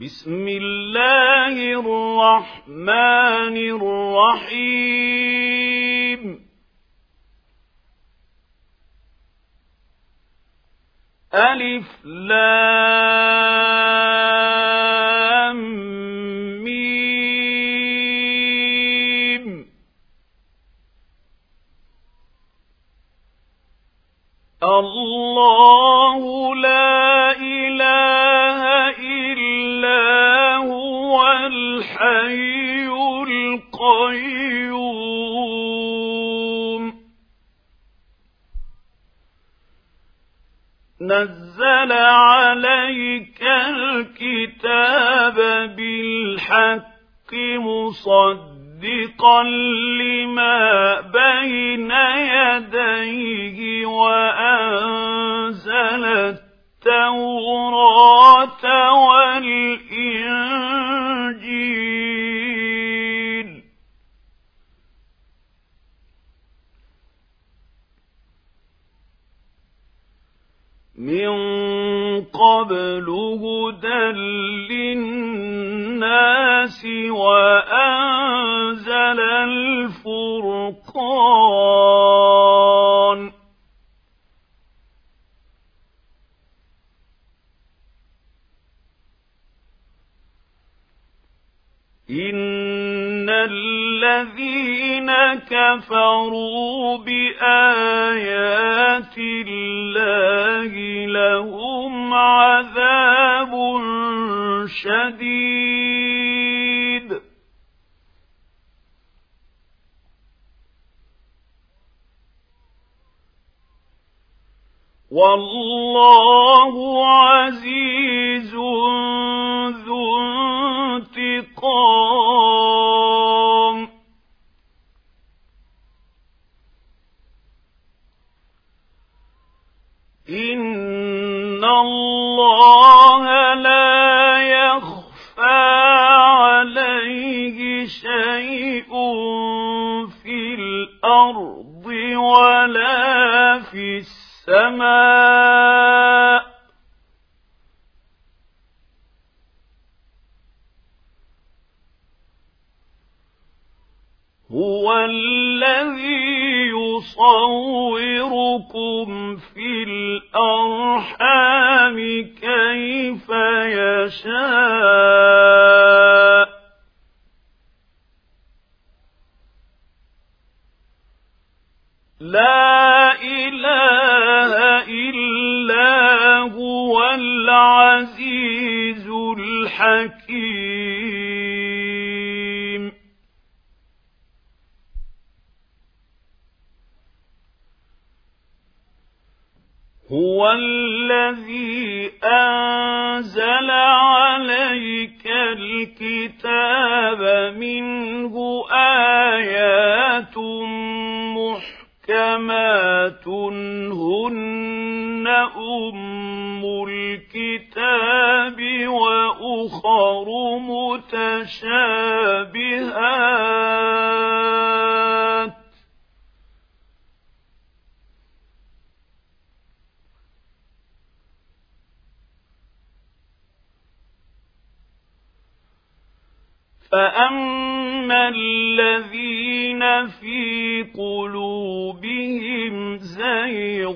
بسم الله الرحمن الرحيم ألف لام ميم الله لا إله إلا هو الحي القيوم نزل عليك الكتاب بالحق مصدقا لما بين يديه وأنزل التوراة والإنجيل من قبل هدى للناس وأنزل الفرقان إن الذين كفروا بآيات الله لهم عذاب شديد والله عزيز ذو انتقام إن الله لا يخفى عليه شيء في الأرض ولا في السماء هو الذي يصوركم في الأرحام كيف يشاء لا إله إلا هو العزيز الحكيم هو الذي أنزل عليك الكتاب منه آيات محكمات هن أم الكتاب وأخر متشابهات فأما الذين في قلوبهم زيغ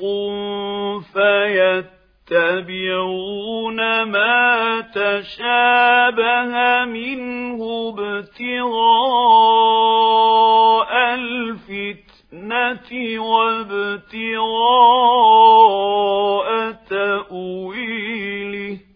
فيتبعون ما تشابه منه ابتغاء الفتنة وابتغاء تأويله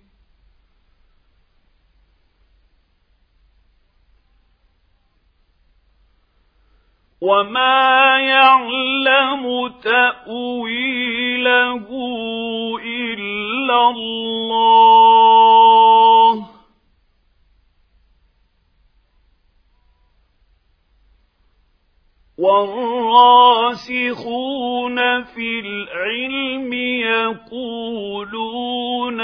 وما يعلم تأويله إلا الله والراسخون في العلم يقولون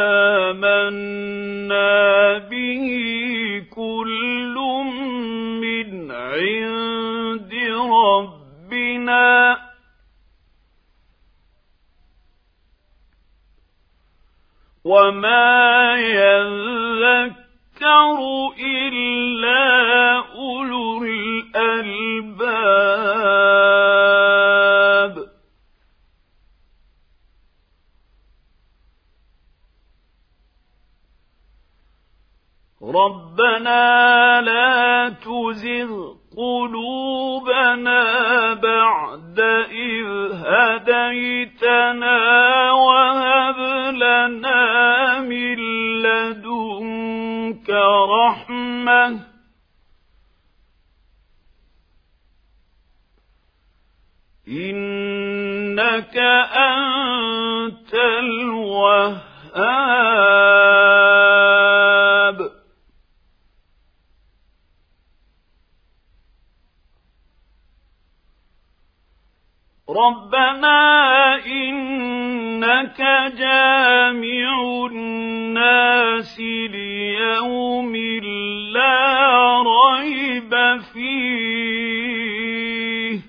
آمنا به كل من عند ربنا وما يذكر إلا أولو الألباب. ربنا لا تزغ قلوبنا بعد إذ هديتنا وهب لنا من لدنك رحمة إنك أنت الوهاب. ربنا إنك جامع الناس ليوم لا ريب فيه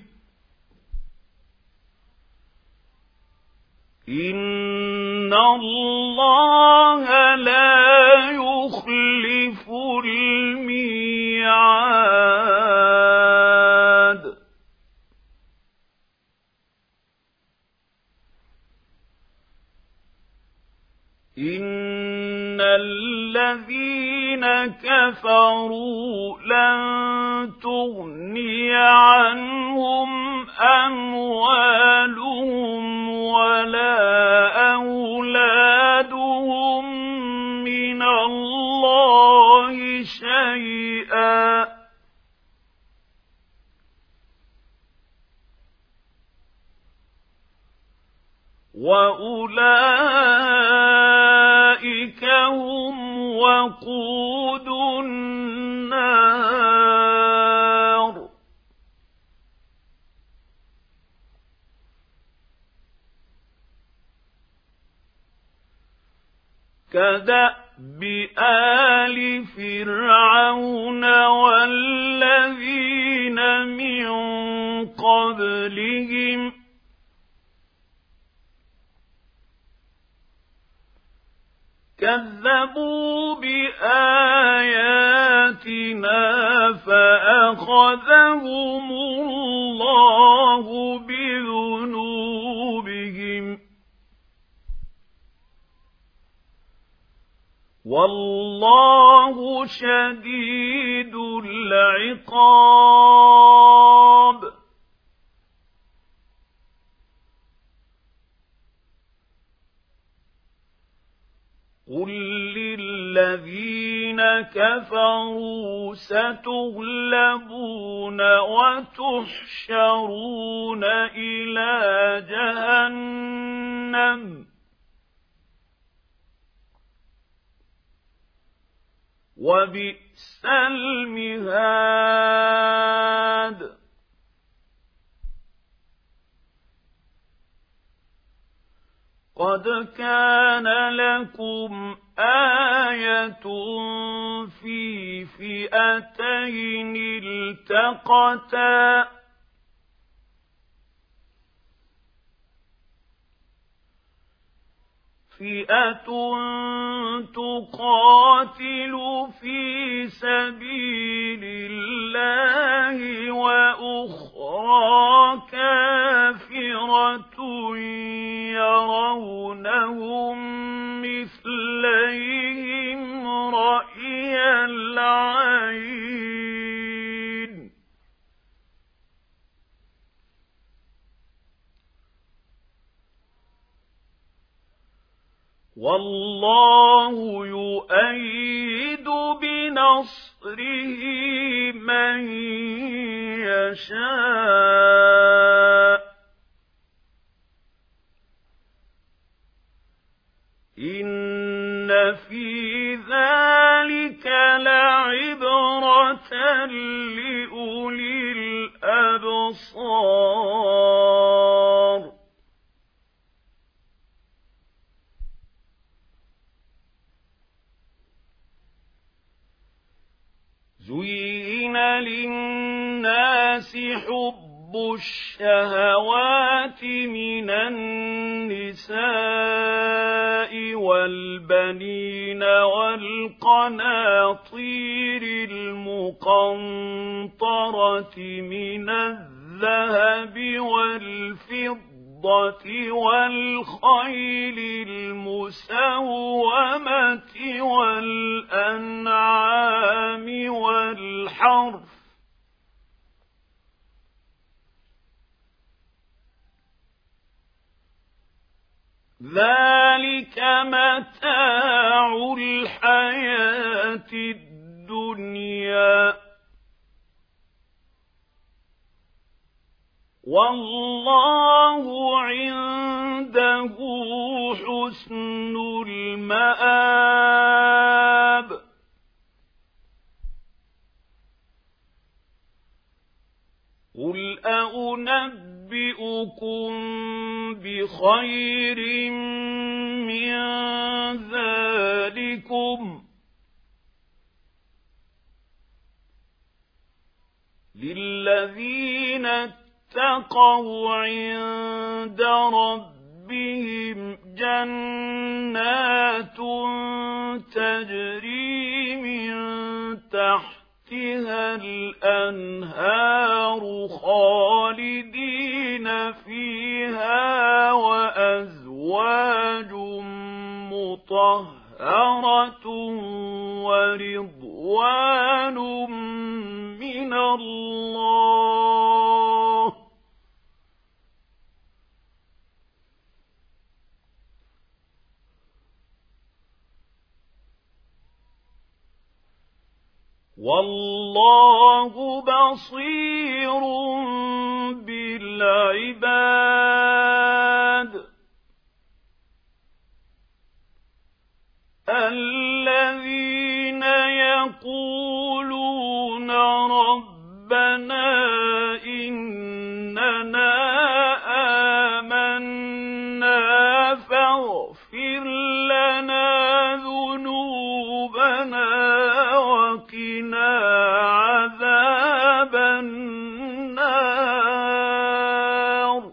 إن الله لا يخلف الميعاد. إن الذين كفروا لن تغني عنهم أموالهم ولا أولادهم من الله شيئا وأولئك هم وقود النار. كدأب آل فرعون والذين من قبلهم كذبوا بآياتنا فأخذهم الله بذنوبهم والله شديد العقاب. قل للذين كفروا ستغلبون وتحشرون إلى جهنم وبئس المهاد. قد كان لكم آية في فئتين التقتا فئة تقاتل في سبيل الله وأخرى كافرة يرونهم مثليهم رأي العين والله يؤيد بنصره من يشاء إن في ذلك لعبرة لأولي الأبصار. زين للناس حب الشهوات من النساء والبنين والقناطير المقنطرة من الذهب والفضة والخيل المسومة والأنعام والحرث ذلك متاع الحياة الدنيا والله عنده حسن المآب قل أنبئكم بخير من ذلكم للذين اتقوا عند ربهم جنات تجري من تحتها الأنهار خالدين فيها وأزواج مطهرة ورضوان من الله والله بصير بالعباد الذين يقولون ربنا إننا آمنا فاغفر لنا ذنوبنا وقنا عذاب النار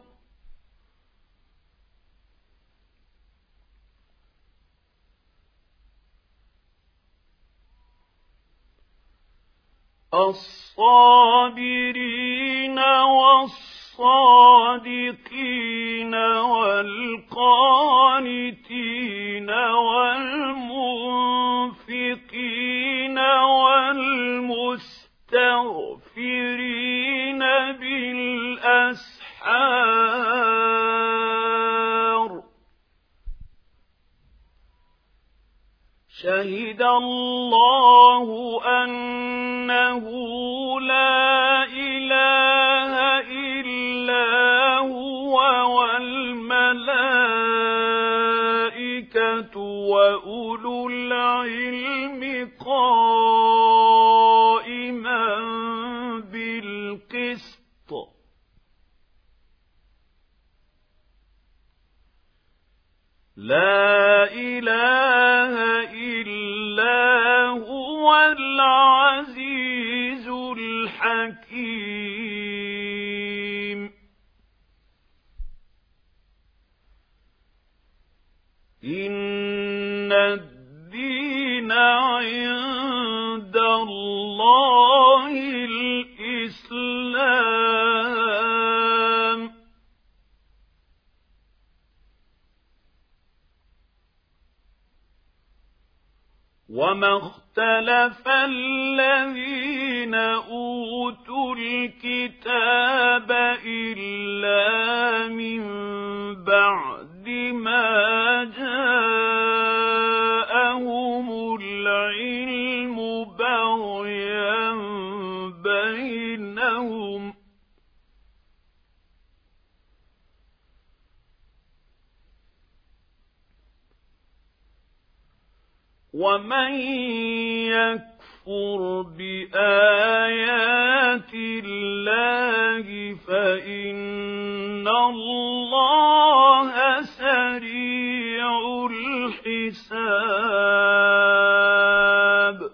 الصابرين والصادقين والقانتين والمنفقين والمستغفرين بالأسحار شهد الله أنه لا إله إلا هو والملائكة وأولو العلم قائما بالقسط لا إله إلا هو العزيز الحكيم إن الدين عند الله الإسلام وما اختلف الذين أوتوا الكتاب إلا من بعد ما جاءهم العلم بغيا بينهم ومن يكفر بآيات الله فإن الله سريع الحساب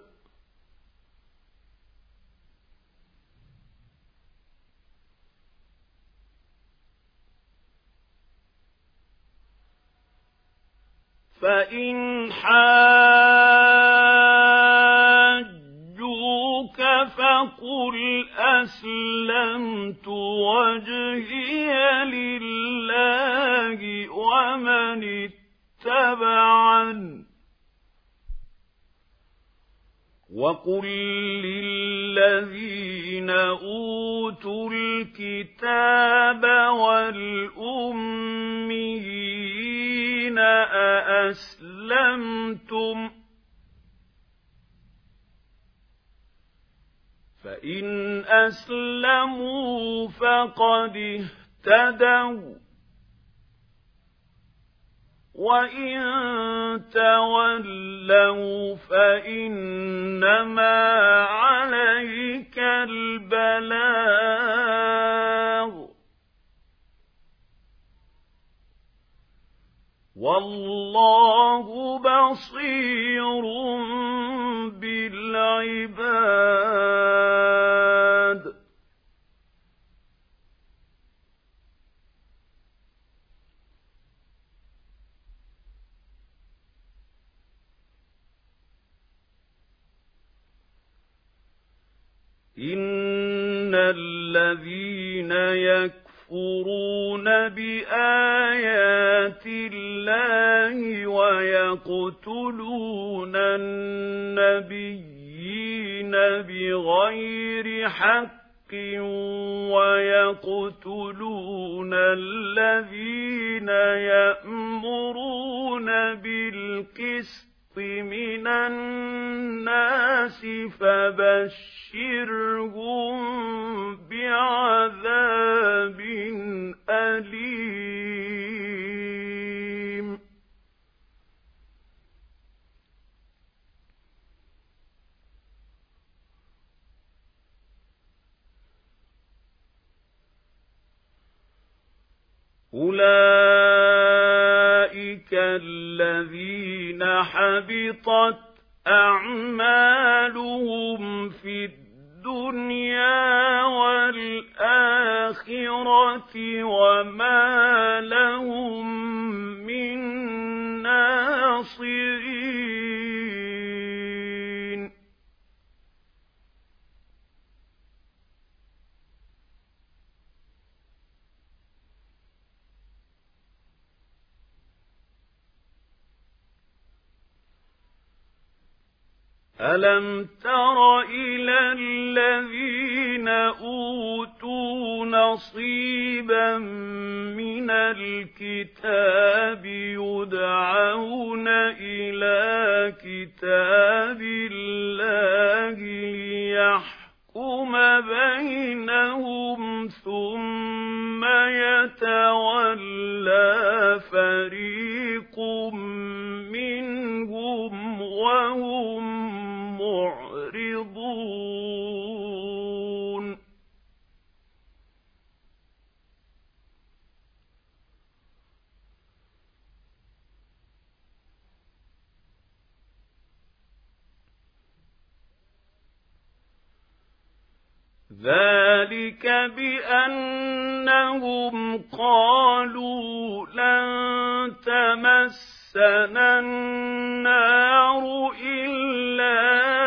فإن حاجوك فقل أسلمت وجهي لله ومن اتبعني وقل للذين أوتوا الكتاب والأميين أأسلمتم فإن أسلموا فقد اهتدوا وإن تولوا فإنما عليك البلاغ والله بصير بالعباد إن الذين يكفرون بآيات الله ويقتلون النبيين بغير حق ويقتلون الذين يأمرون بالقسط من الناس فبشرهم بعذاب أليم أولئك الذين حبطت أعمالهم في الدنيا والآخرة وما لهم من ناصرين ألم تر إلى الذين أوتوا نصيبا من الكتاب يدعون إلى كتاب الله ليحكم بينهم ثم يتولى فريق منهم وهم معرضون ذلك بأنهم قالوا لن تمسنا النار إلا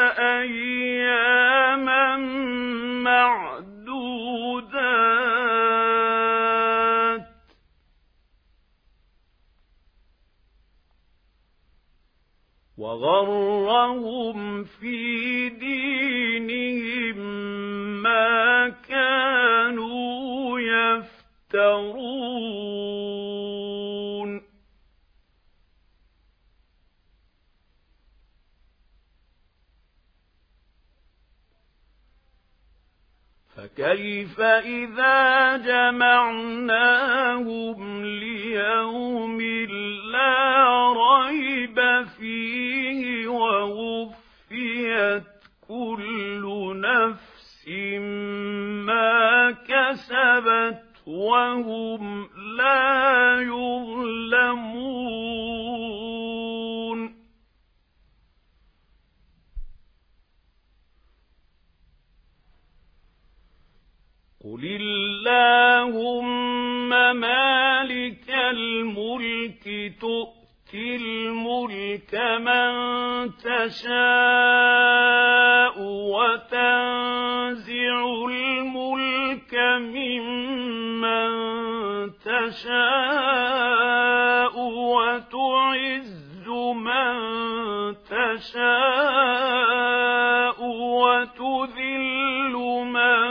أياما معدودات وغرهم في دينهم ما كانوا يفترون فكيف إذا جمعناهم ليوم لا ريب فيه ووفيت كل نفس ما كسبت وهم لا يظلمون قل اللهم مالك الملك تؤتي تؤتي الملك من تشاء وتنزع الملك ممن تشاء وتعز من تشاء وتذل من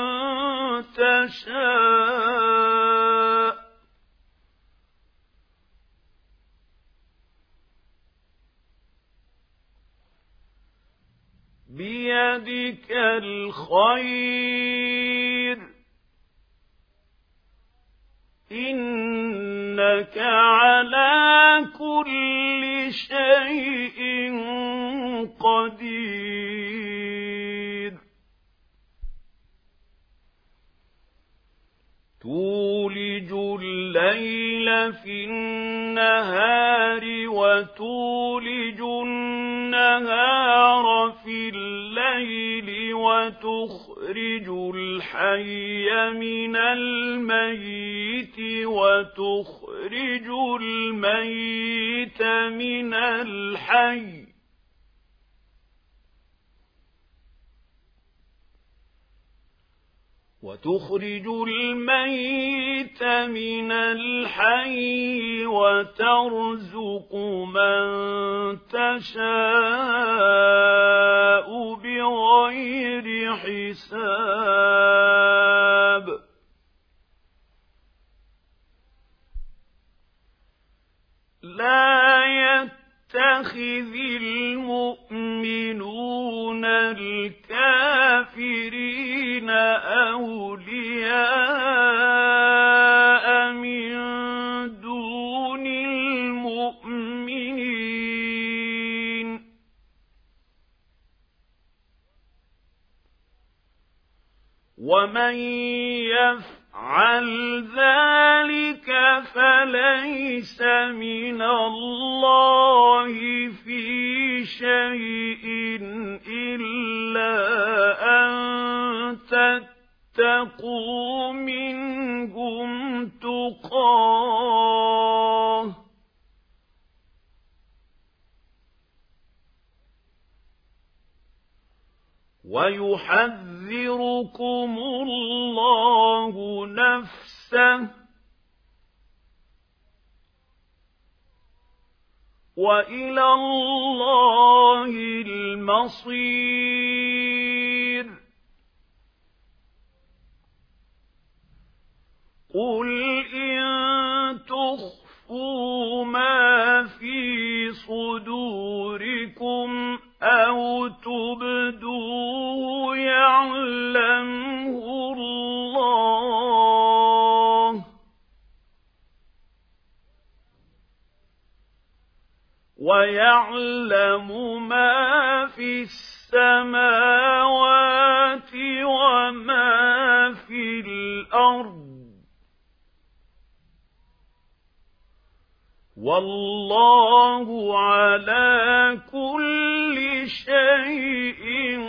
تشاء بيدك الخير إنك على كل شيء قدير تولج الليل في النهار وتولج النهار في الليل وتخرج الحي من الميت وتخرج الميت من الحي وتخرج الميت من الحي وترزق من تشاء بغير حساب لا يتخذ المؤمنون الكافرين أولياء من دون المؤمنين ومن يفعل ذلك فليس من الله في شيء إلا أن تتقوا منهم تقاه ويحذركم الله نفسه وإلى الله المصير قل إن تخفوا ما في صدوركم أو تبدوه يعلمه الله ويعلم ما في السماوات وما في الأرض والله على كل شيء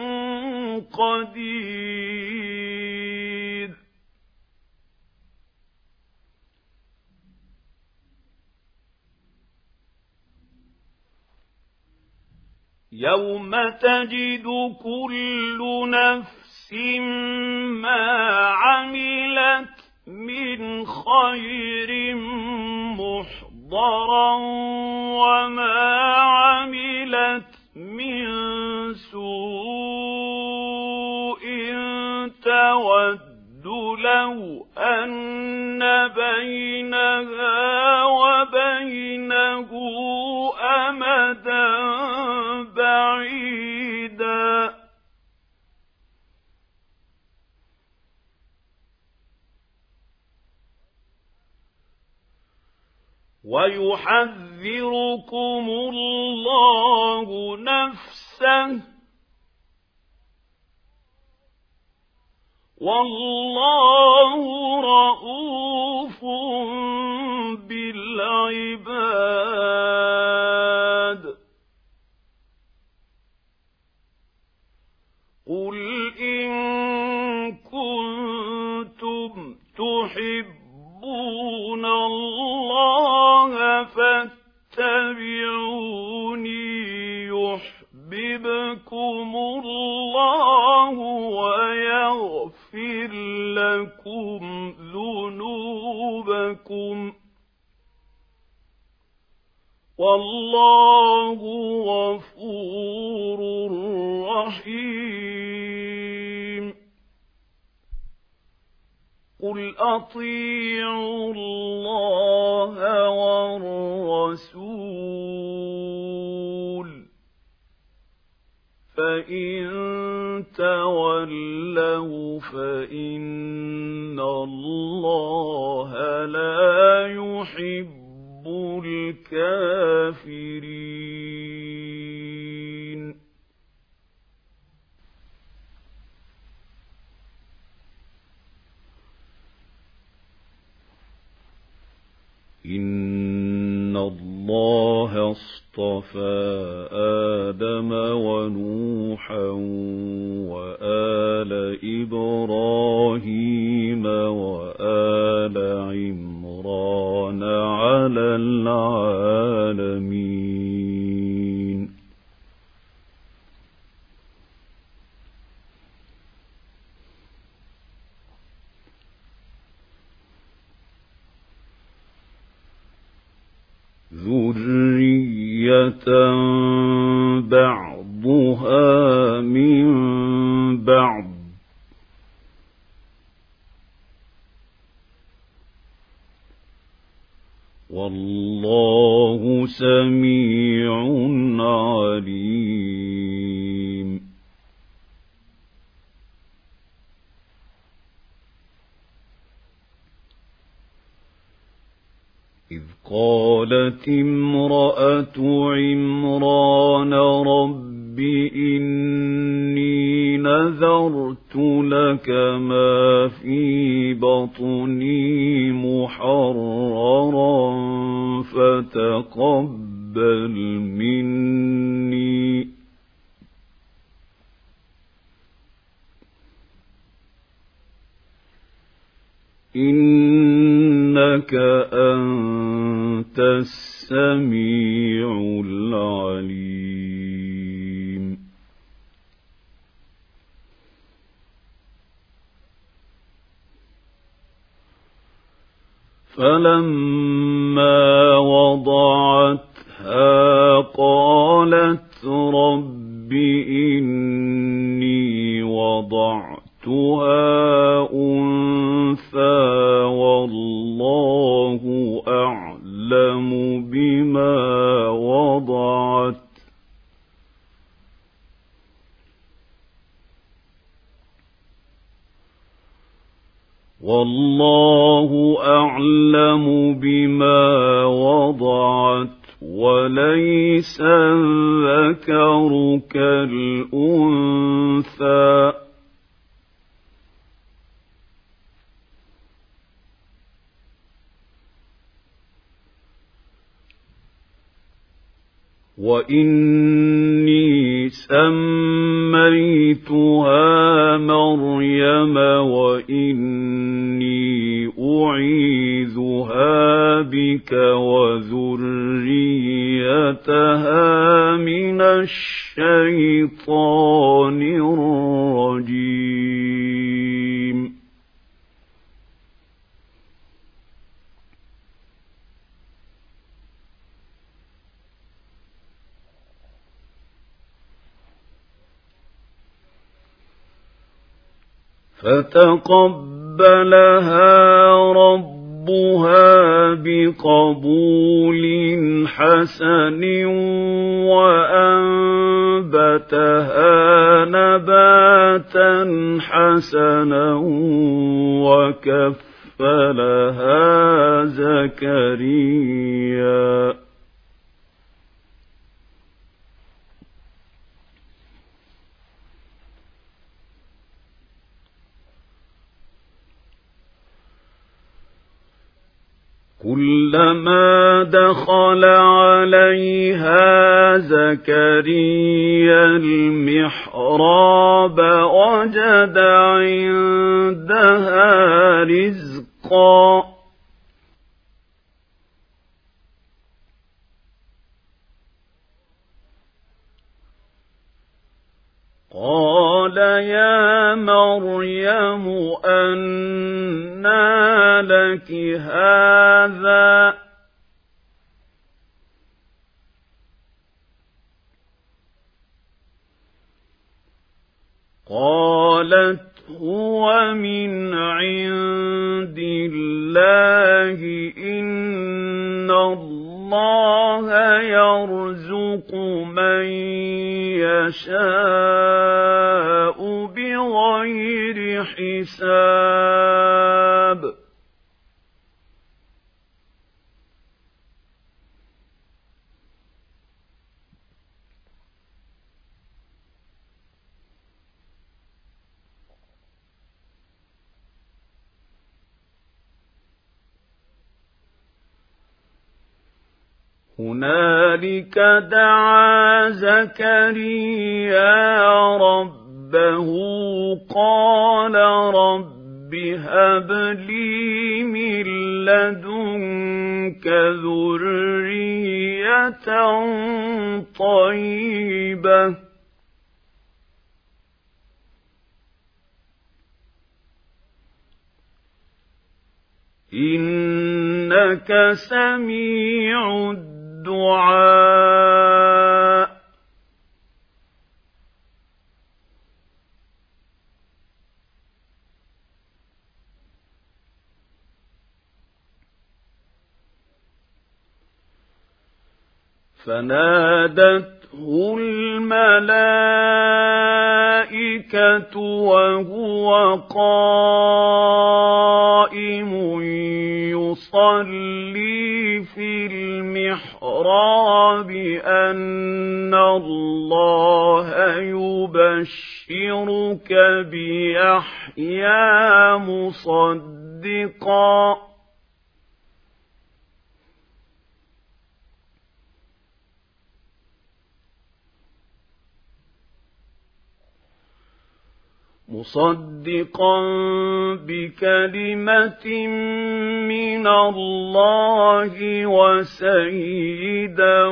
قدير يوم تجد كل نفس ما عملت من خير محضرا وما عملت من سوء تود لو أن بينها وبينه أمدا بعيدا ويحذركم الله نفسه والله رءوف بالعباد قل إن كنتم تحبون الله فاتبعوني لكم والله غفور رحيم قل أطيعوا الله والرسول فإن تولوا فإن الله لا يحب الكافرين إن الله اصطفى آدم ونوحا وآل إبراهيم وآل عمران على العالمين ذرية بعضها من بعض والله سميع عليم إذ قالت امرأة عمران رب إني نذرت لك ما في بطني محررا فتقبل مني إنك أنت السميع العليم فلما وضعتها قالت رب إني وضعتها أنثى والله أعلم بما وضعت وليس الذكر كالأنثى وإني سميتها مريم وإني أعيذها بك وذريتها من الشيطان الرجيم فتقبلها ربها بقبول حسن وأنبتها نباتا حسنا وكفلها زكريا كلما دخل عليها زكريا المحراب وجد عندها رزقا قال يا مريم أنى لك هذا؟ قالت هو من عند الله إن الله يرزق من يشاء بغير حساب هنالك دعا زكريا ربه قال رب هب لي من لدنك ذرية طيبة إنك سميع الدعاء فنادته الملائكة وهو قائم يصلي في المحراب أن الله يبشرك بيحيى مصدقا بكلمة من الله وسيدا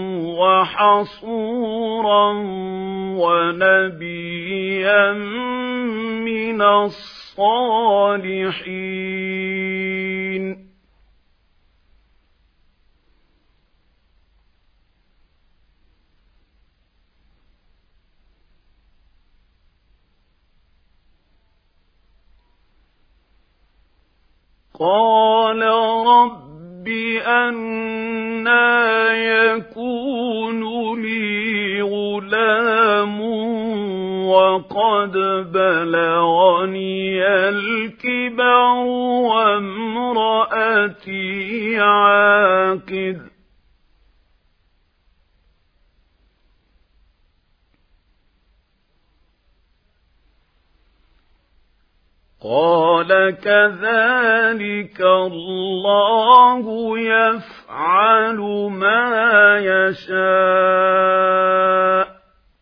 وحصورا ونبيا من الصالحين قال رب أنى يكون لي غلام وقد بلغني الكبر وامرأتي عاقر قال كذلك الله يفعل ما يشاء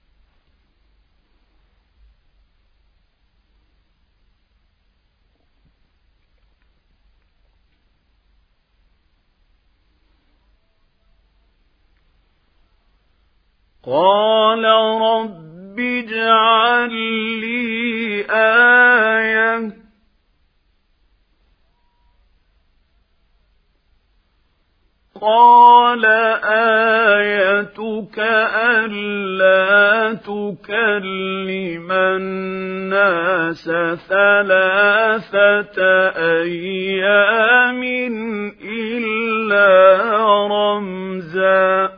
قال رب اجعل لي آية قال آيتك ألا تكلم الناس 3 أيام إلا رمزا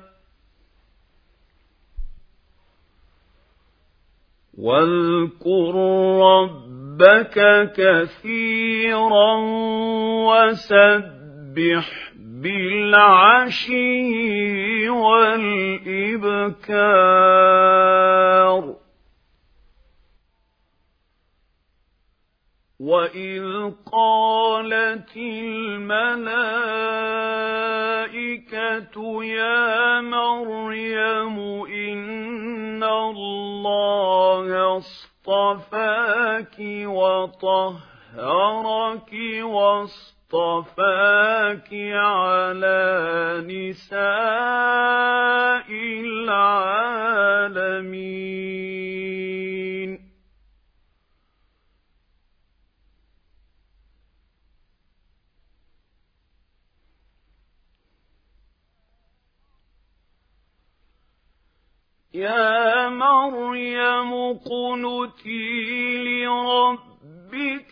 واذكر ربك كثيرا وسبح بالعشي والإبكار وإذ قالت الملائكة يا مريم إن الله اصطفاك وطهرك واصطفاك على نساء العالمين يا مريم اقنتي لربك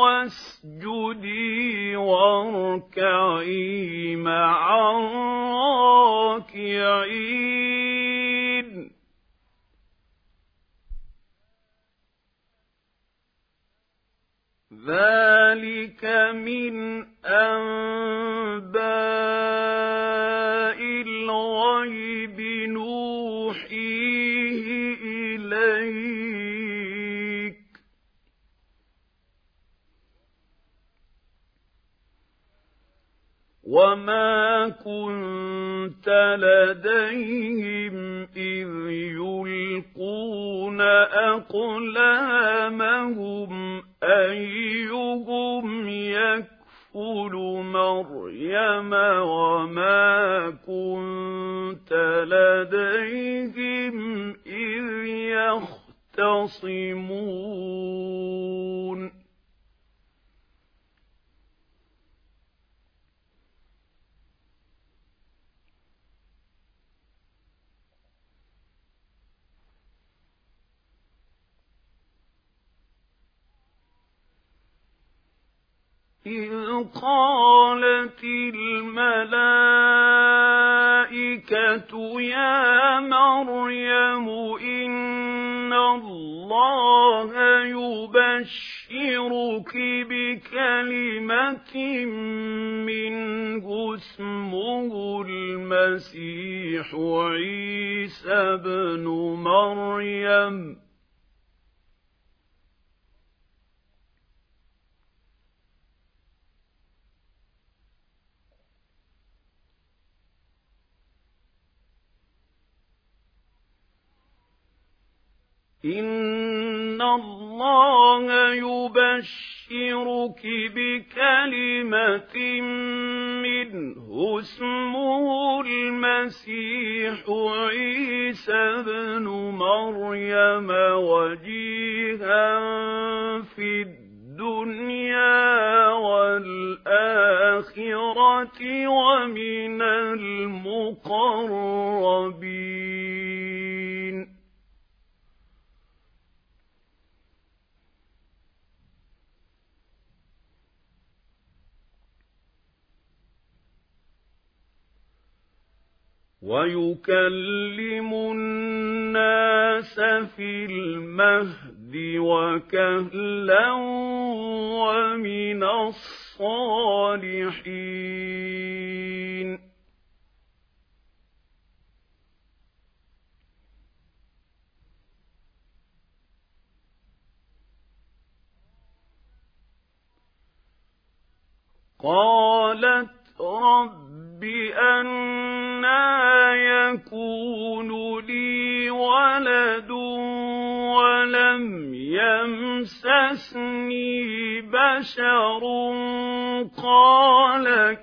واسجدي واركعي مع الراكعين ذلك من أنباء الغيب نوحيه إليك وما كنت لديهم إذ يلقون أقلامهم أيهم يكفل مريم وما كنت لديهم إذ يختصمون إذ قالت الملائكة يا مريم إن الله يبشرك بكلمة منه اسمه المسيح عيسى ابن مريم إن الله يبشرك بكلمة منه اسمه المسيح عيسى ابن مريم وجيها في الدنيا والآخرة ومن المقربين ويكلم الناس في المهد وكهلا ومن الصالحين قالت رب أنى يكون لي ولد ولم يمسسني بشر قال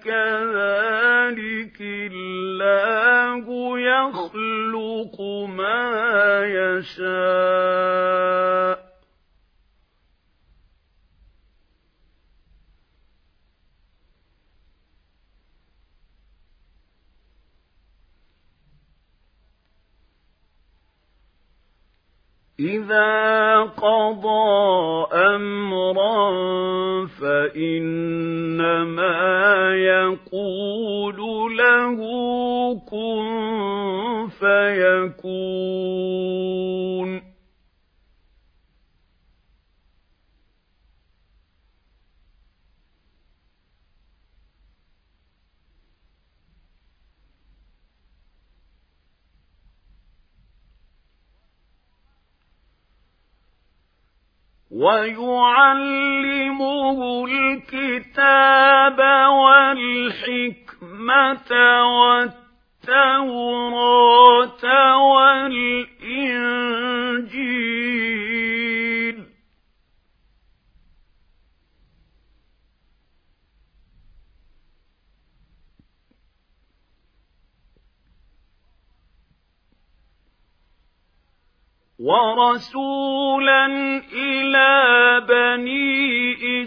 كذلك الله يخلق ما يشاء إذا قضى أمرا فإنما يقول له كن فيكون ويعلمه الكتاب والحكمة والتوراة والإنجيل ورسولا إلى بني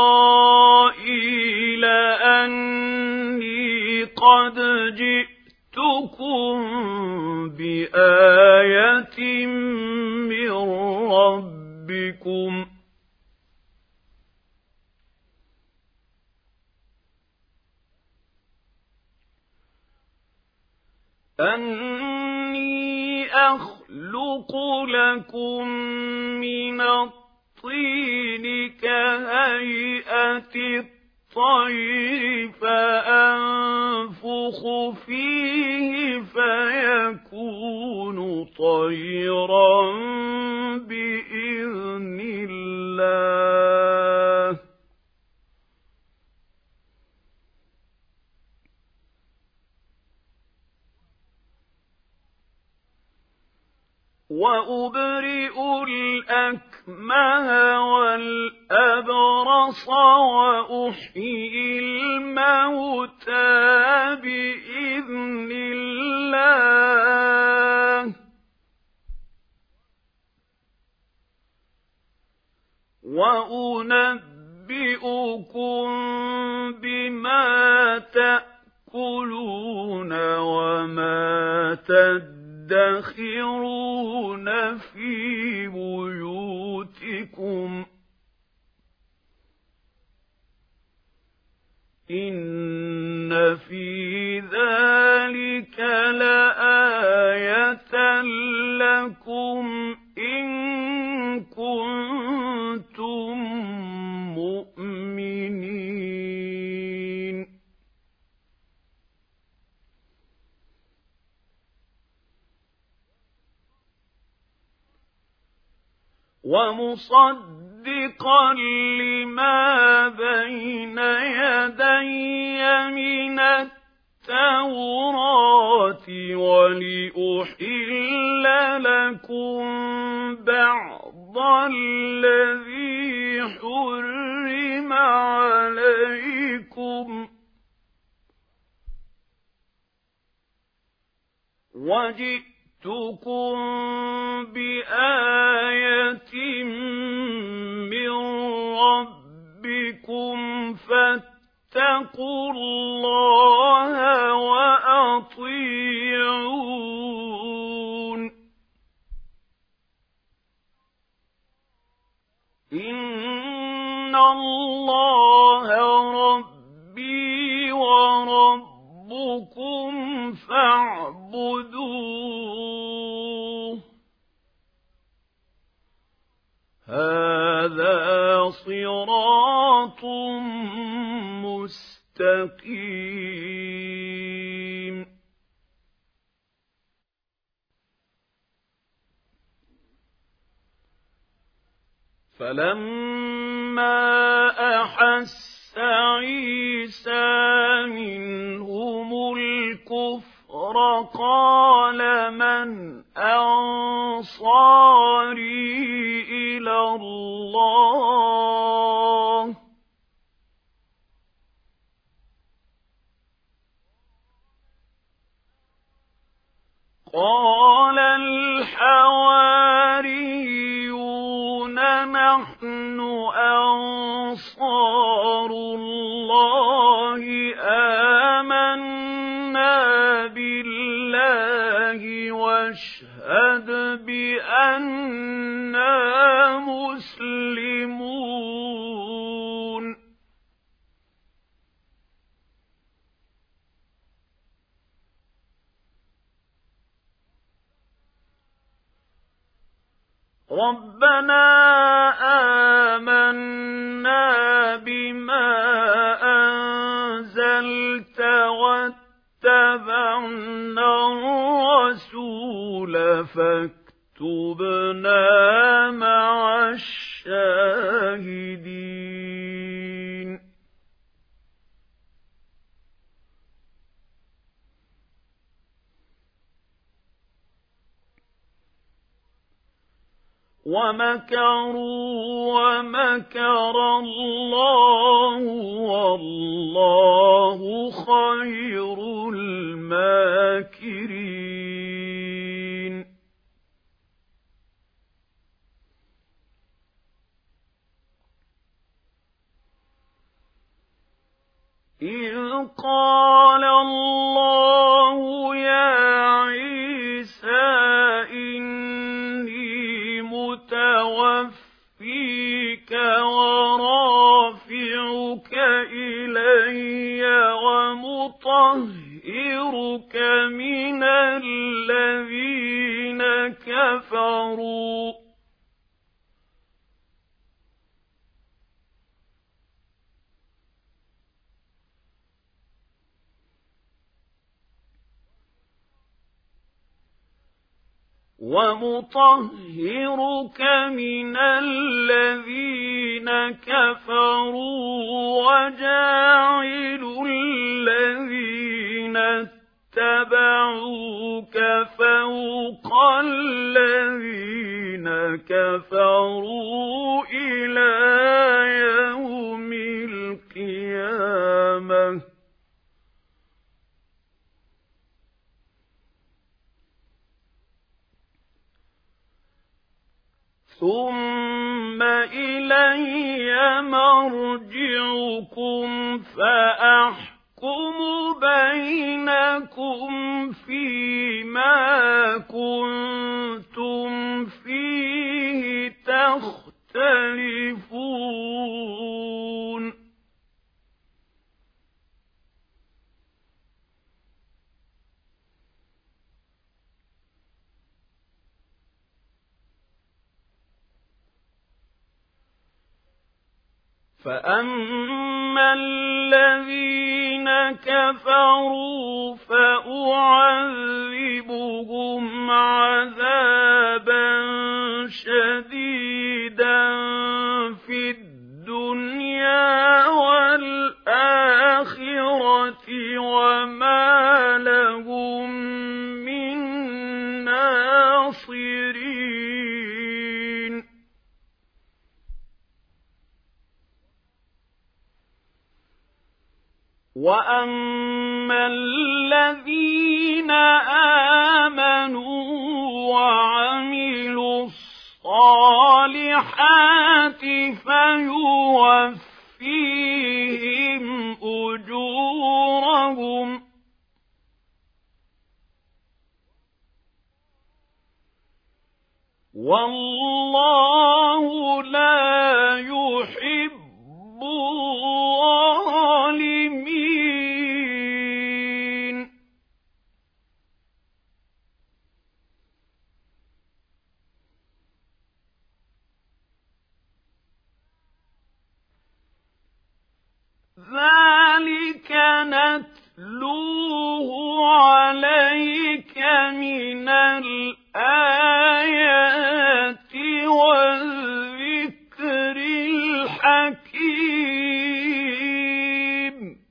إسرائيل أني قد جئتكم بآية من ربكم أني أخلق لكم من الطين كهيئة الطير فأنفخ فيه فيكون طيرا بإذن الله وأبرئ الأكمه والأبرص وأحيي الموتى بإذن الله وأنبئكم بما تأكلون وما تدخرون في بيوتكم إن في ذلك لآية لكم إن كنتم مؤمنين ومصدقا لما بين يدي من التوراة ولأحل لكم بعض الذي حرم عليكم وجئتكم بآية من ربكم فاتقوا الله وأطيعون إن الله ربي وربكم فاعبدوه هذا صراط مستقيم فلما أحس عيسى منهم الكفر قال من أنصاري إلى الله قال الحواريون نحن أنصار الله آمنا بالله واشهد بأننا مسلمون ربنا آمنا بما أنزلت واتبعنا الرسول فاكتبنا مع الشاهدين ومكروا ومكر الله والله خير الماكرين إذ قال الله وَنُطَهِّرُكَ مِنَ الَّذِينَ كَفَرُوا وَجَاعِلُ الَّذِينَ اتَّبَعُوكَ فَوْقَ الَّذِينَ كَفَرُوا إِلَى يَوْمِ الْقِيَامَةِ ثُمَّ إِلَيَّ مَرْجِعُكُمْ فَأَحْكُمُ بَيْنَكُمْ فِيمَا كُنتُمْ فِيهِ تَخْتَلِفُونَ فَأَمَّا الَّذِينَ كَفَرُوا فَأُعَذِّبُهُمْ عَذَابًا شَدِيدًا فِي الدُّنْيَا وَالْآخِرَةِ وَمَا لَهُم مِّن نَّاصِرِينَ وَأَمَّا الَّذِينَ آمَنُوا وَعَمِلُوا الصَّالِحَاتِ فَيُوَفِّيهِمْ أُجُورَهُمْ وَاللَّهُ لَا يُحِبُّ الظَّالِمِينَ ذَلِكَ نَتْلُوهُ عَلَيْكَ مِنَ الْآيَاتِ وَالذِّكْرِ الْحَكِيمِ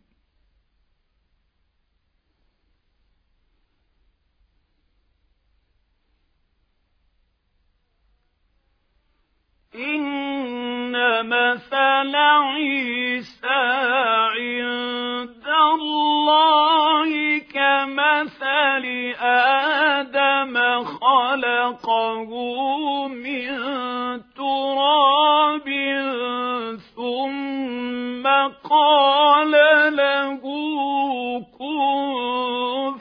إِنَّ مَثَلَ عِيسَى عِندَ اللَّهِ كَمَثَلِ آدَمَ خَلَقَهُ مِن تُرَابٍ ثُمَّ قَالَ لَهُ كُن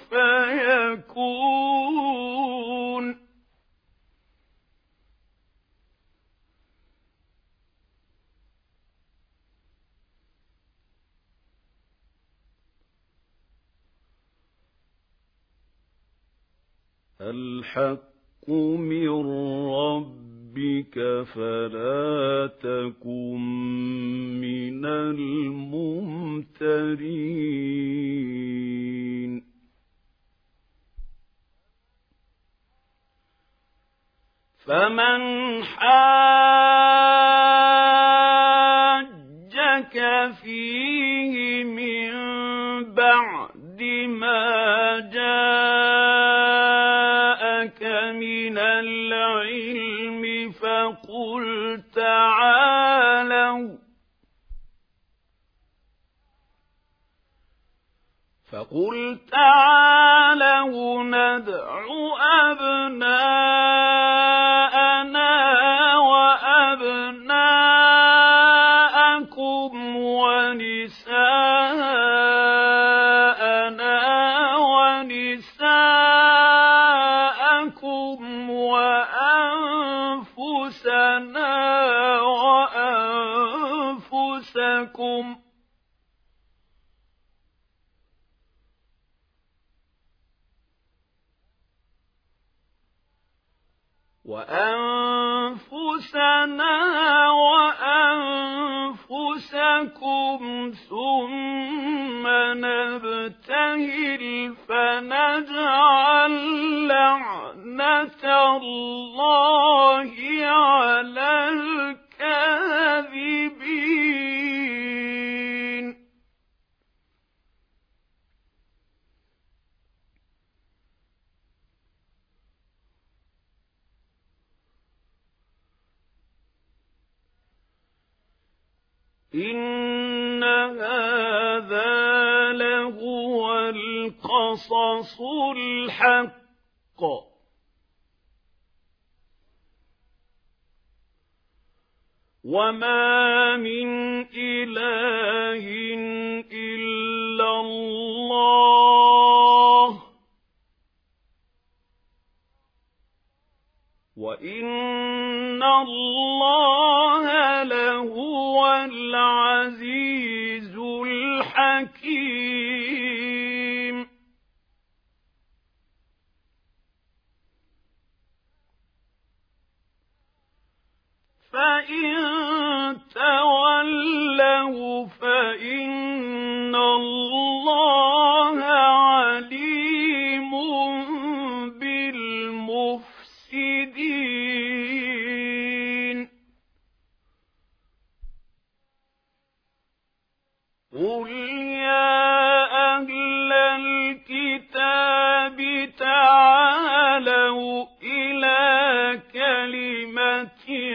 فَيَكُونُ الْحَقُّ مِن رَّبِّكَ فَلَا تَكُن مِّنَ الْمُمْتَرِينَ فَمَنْ حَاجَّكَ فِيهِ مِن بَعْدِ مَا جَاءَكَ مِنَ الْعِلْمِ فَقُلْ تَعَالَوْا نَدْعُ أَبْنَاءَنَا وَأَبْنَاءَكُمْ وَنِسَاءَنَا وَنِسَاءَكُمْ وَأَنفُسَنَا وَأَنفُسَكُمْ وأنفسنا وأنفسكم ثم نبتهل فنجعل لعنة الله على الكاذبين. إن هذا لهو القصص الحق وما من إله إلا الله وإن الله لهو العزيز الحكيم. فإن تولوا فإن الله عليم بالمفسدين. قل يا أهل الكتاب تعالوا إلى كلمة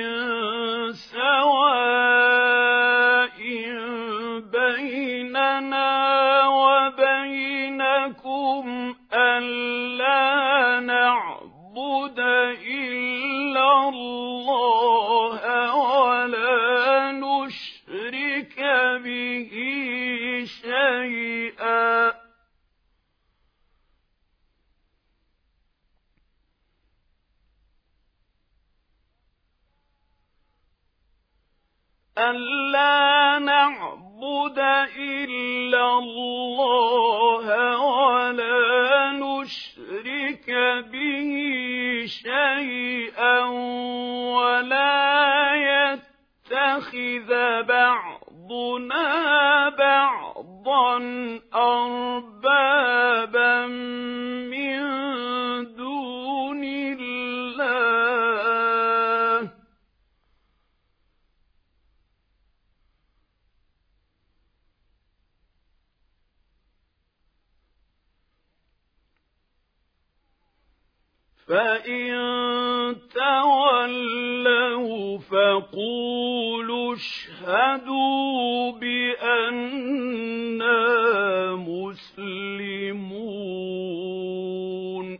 سواء بيننا وبينكم ألا نعبد إلا الله ولا نشرك به شيئا ألا نعبد إلا الله ولا نشرك به شيئا ولا يتخذ بعضنا بعضا أربابا من دون الله فإن تولوا فقولوا اشهدوا بأننا مسلمون.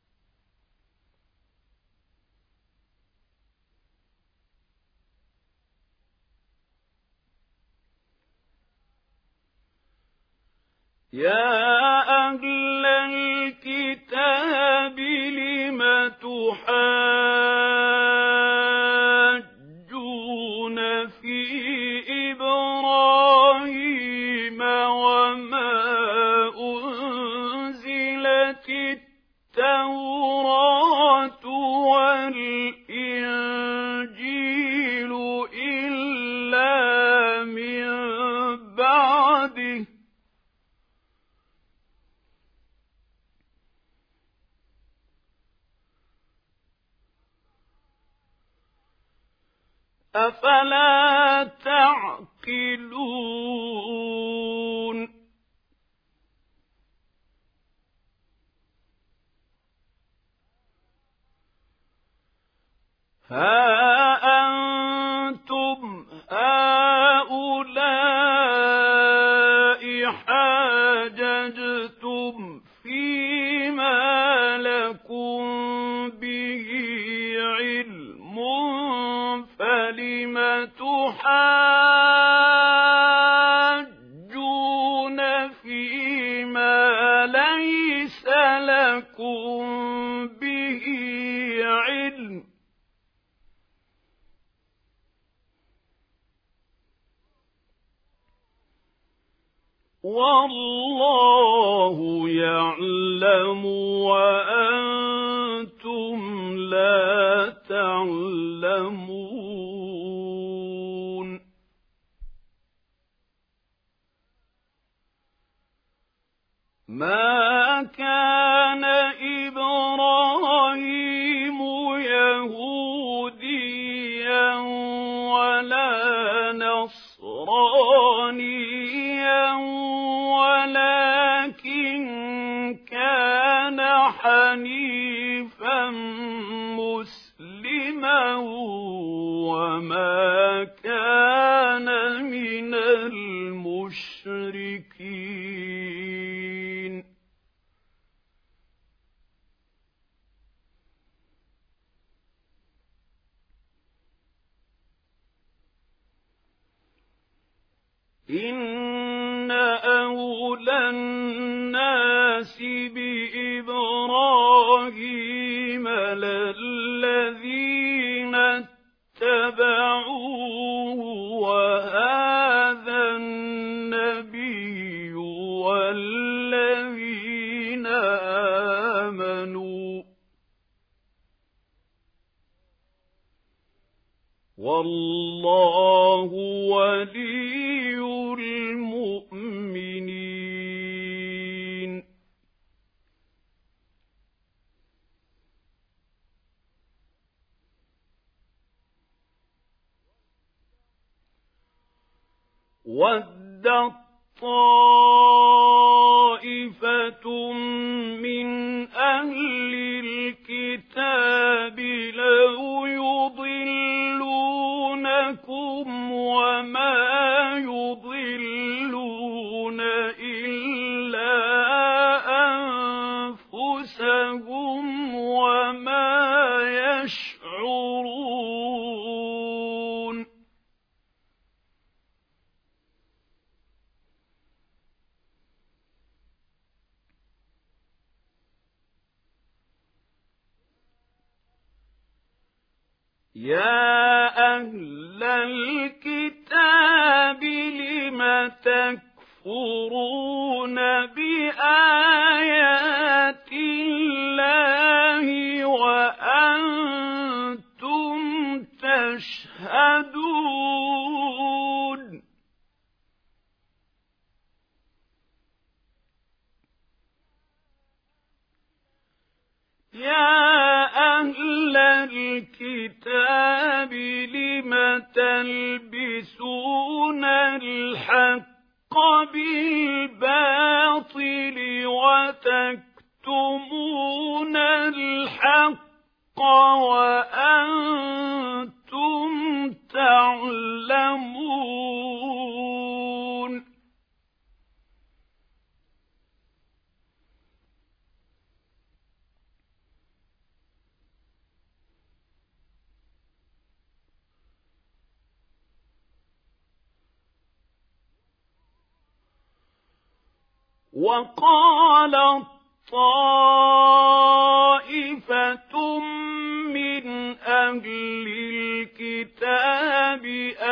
يا أهل الكتاب لم تحاجون في إبراهيم وما أنزلت التوراة والإنجيل إلا من بعده أفلا تعقلون. ها أنتم هؤلاء حاججتم فيما لكم به علم فلم تحاجون فيما ليس لكم به علم والله يعلم وأنتم لا ما كان إبراهيم يهوديا ولا نصرانيا ولكن كان حنيفا مسلما وما كان من المشركين. إن أولى الناس بإبراهيم للذين اتبعوه وهذا النبي والذين آمنوا والله ولي المؤمنين. وَدَّت طَّائِفَةٌ مِّنْ أَهْلِ الْكِتَابِ لَوْ يُضِلُّونَكُمْ وَمَا يُضِلُّونَ إِلَّا أَنفُسَهُمْ وَمَا يَشْعُرُونَ. يا أهل الكتاب لم تكفرون بآيات الله وأنتم تشهدون. يا أهل الكتاب لم تلبسون الحق بالباطل وتكتمون الحق وأنتم تعلمون. وقالت طائفة من أهل الكتاب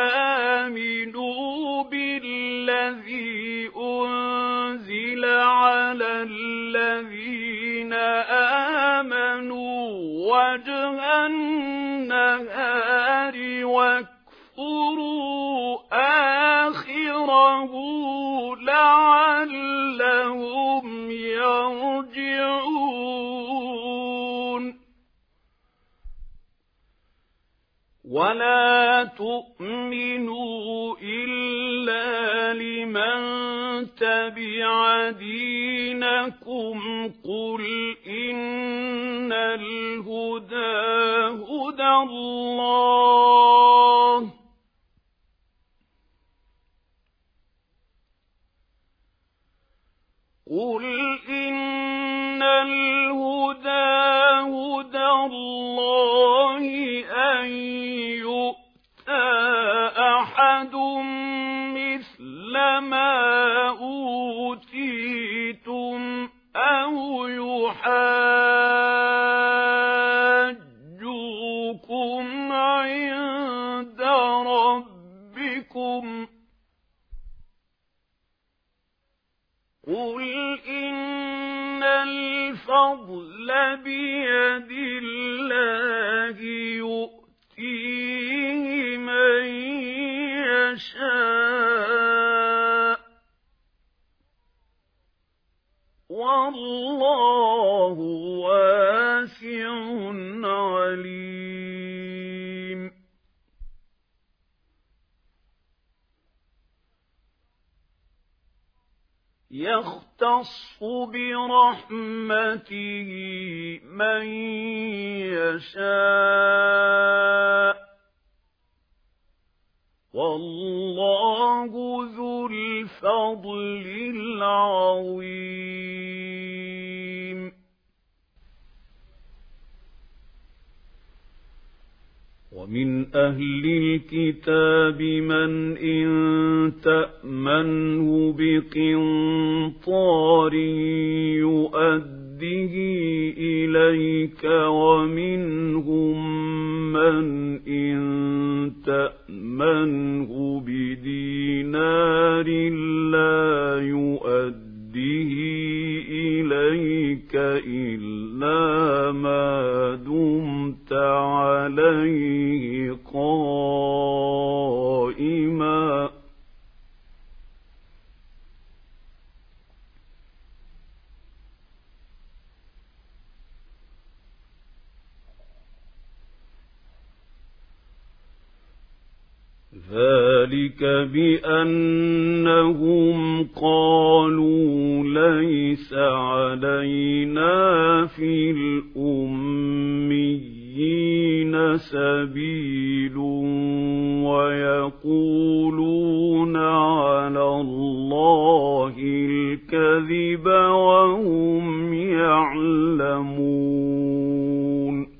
آمنوا بالذي أنزل على الذين آمنوا وجه النهار واكفروا آخره لعلهم يرجعون. ولا تؤمنوا إلا لمن تبع دينكم قل إن الهدى هدى الله قل إن الهدى هدى الله أن يؤتى أحد مثل ما أوتيتم أو يحاجوكم عند ربكم قل إن الفضل بيد الله يؤتيه من يشاء والله واسع عليم. يختص برحمته من يشاء والله ذو الفضل العظيم. ومن أهل الكتاب من إن تأمنه بقنطار يؤده إليك ومنهم من إن تأمنه بدينار لا يؤده إليك إلا ما دمت عليه قائما ذلك بأنهم قالوا ليس علينا في الأميين سبيل ويقولون على الله الكذب وهم يعلمون.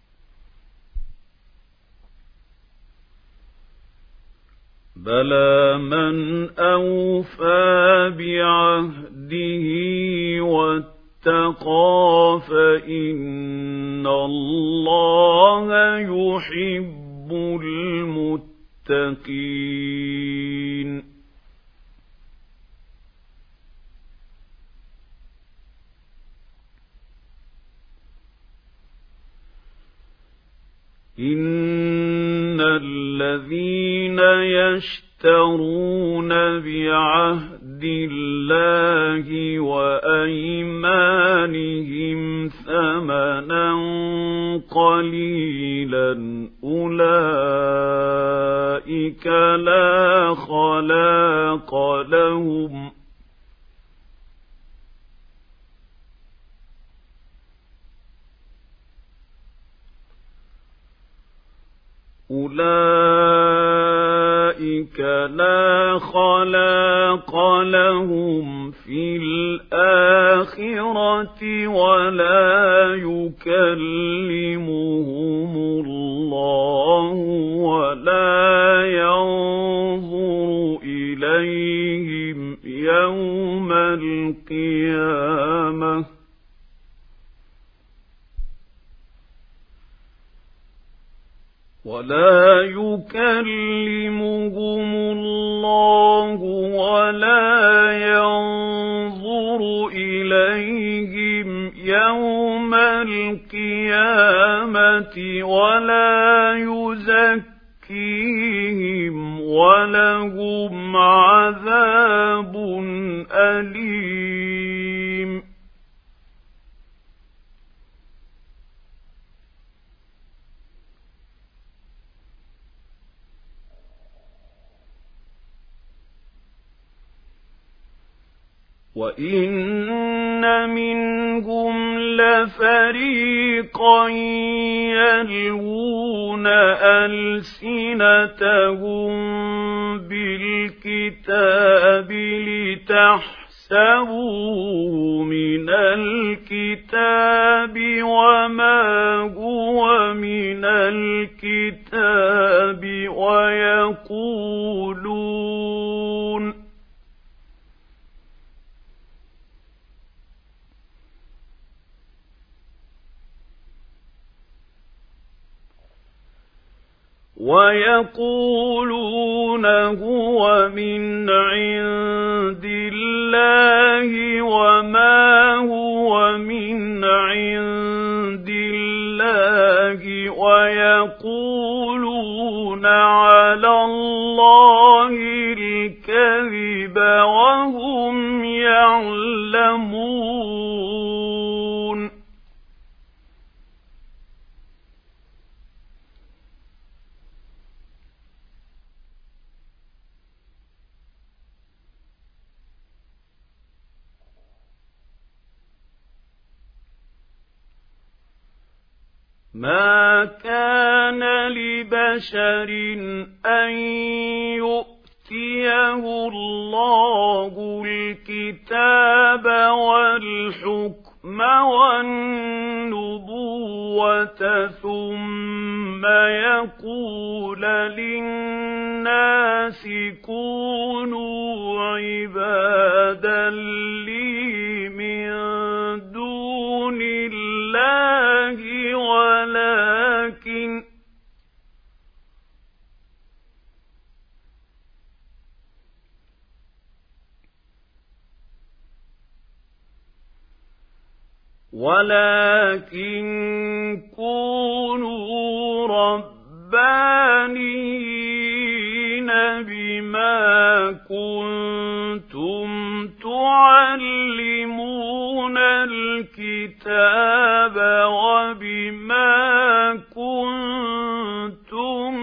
بلى من أوفى بعهده واتقى فإن الله يحب المتقين. إن الذين يشترون بعهد الله وأيمانهم ثمنا قليلا أولئك لا خلاق لهم في الآخرة ولا يكلمهم الله ولا ينظر إليهم يوم القيامة ولا يزكيهم ولهم عذاب أليم. وَإِنَّ مِنْهُمْ لَفَرِيقًا يَلْوُونَ أَلْسِنَتَهُم بِالْكِتَابِ لِتَحْسَبُوهُ مِنَ الْكِتَابِ وَمَا هُوَ مِنَ الْكِتَابِ ويقولون هو من عند الله وما هو من عند الله ويقولون على الله الكذب وهم يعلمون. ما كان لبشر أن يؤتيه الله الكتاب والحكم والنبوة ثم يقول للناس كونوا عبادا لي من دون الله ولكن كونوا ربانيين بما كنتم تعلمون الكتاب وبما كنتم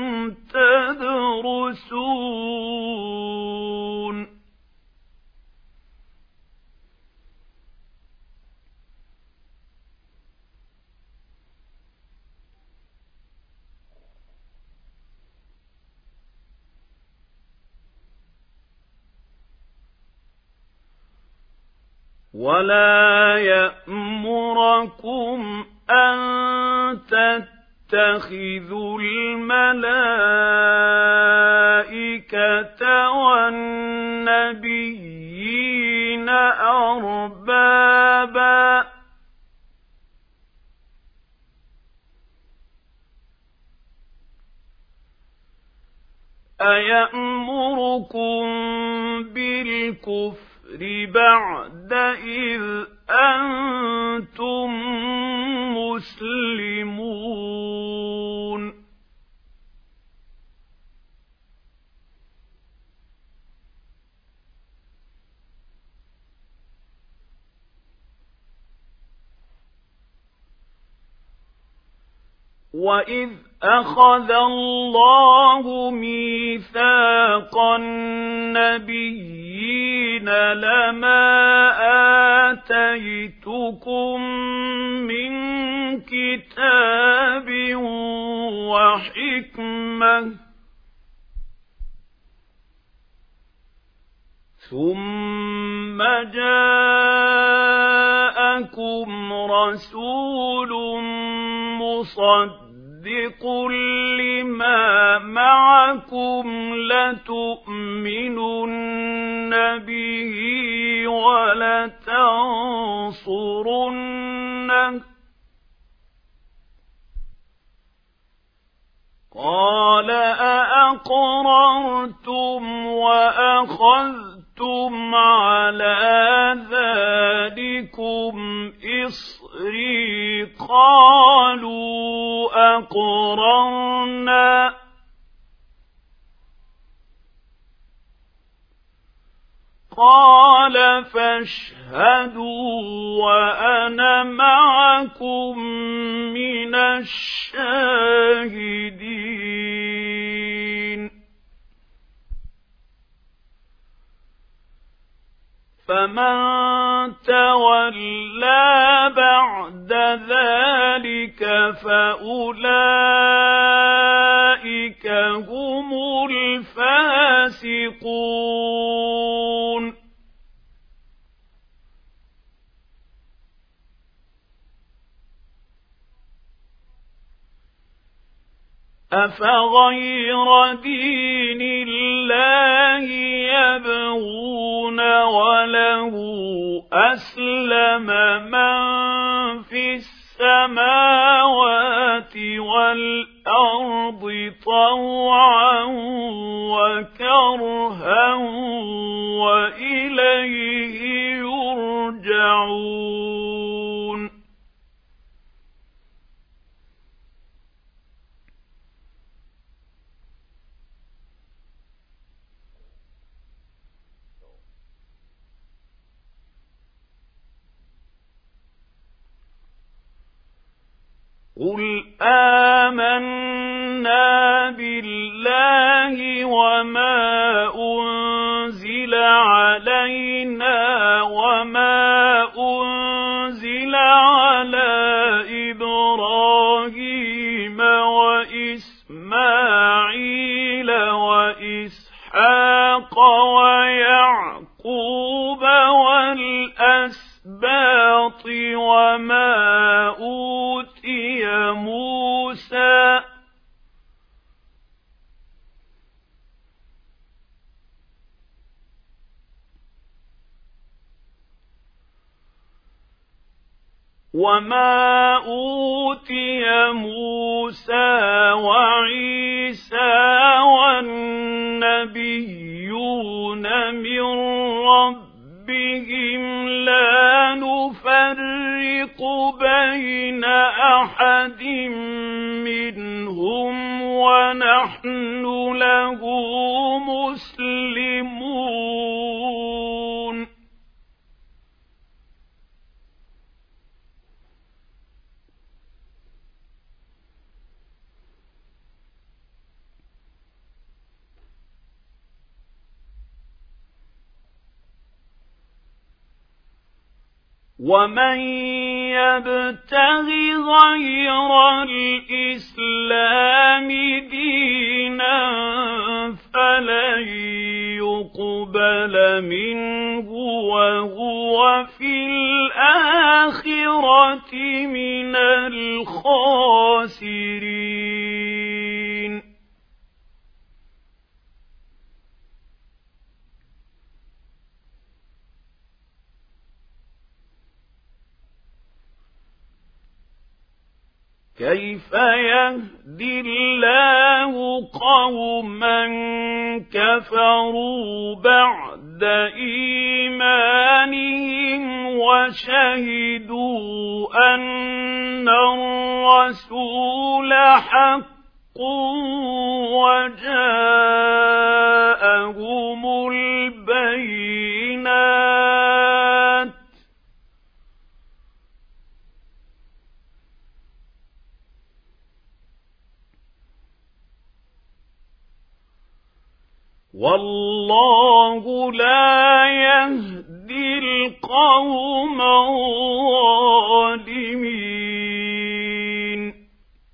تدرسون ولا يأمركم أن تتخذوا الملائكة والنبيين أربابا أيأمركم بالكفر بعد إذ أنتم مسلمون وَإِذْ أَخَذَ اللَّهُ مِيثَاقَ النَّبِيِّينَ لَمَا آتَيْتُكُم مِّن كِتَابٍ وَحِكْمَةٍ ثُمَّ جَاءَكُمْ رَسُولٌ مُصَدِّقٌ لِّمَا مَعَكُمْ لَتُؤْمِنُنَّ بِهِ وَلَتَنصُرُنَّهُ قَالَ أَأَقْرَرْتُمْ وَأَخَذْتُمْ عَلَى ذَلِكُمْ إِصْرِي قَالُوا أَقْرَرْنَا قَالَ فَاشْهَدُوا وَأَنَا مَعَكُمْ مِنَ الشَّاهِدِينَ فَمَن تَوَلَّىٰ بَعْدَ ذَلِكَ فَأُولَٰئِكَ هُمُ الْفَاسِقُونَ أَفَغَيْرَ دِينِ اللَّهِ يَبْغُونَ وَلَهُ أَسْلَمَ مَن فِي السَّمَاوَاتِ وَالْأَرْضِ طَوْعًا وَكَرْهًا وَإِلَيْهِ يُرْجَعُونَ قُلْ آمَنَّا بِاللَّهِ وَمَا أُنزِلَ عَلَيْنَا وَمَا أُنزِلَ عَلَى إِبْرَاهِيمَ الأسباط وما أوتي موسى وعيسى والنبيون من ربهم لا نفرق بين أحد منهم ونحن له مسلمون. ومن يبتغ غير الإسلام دينا فلن يقبل منه وهو في الآخرة من الخاسرين. كيف يهدي الله قوما كفروا بعد إيمانهم وشهدوا أن الرسول حق وجاءهم البينات والله لا يهدي القوم الظالمين.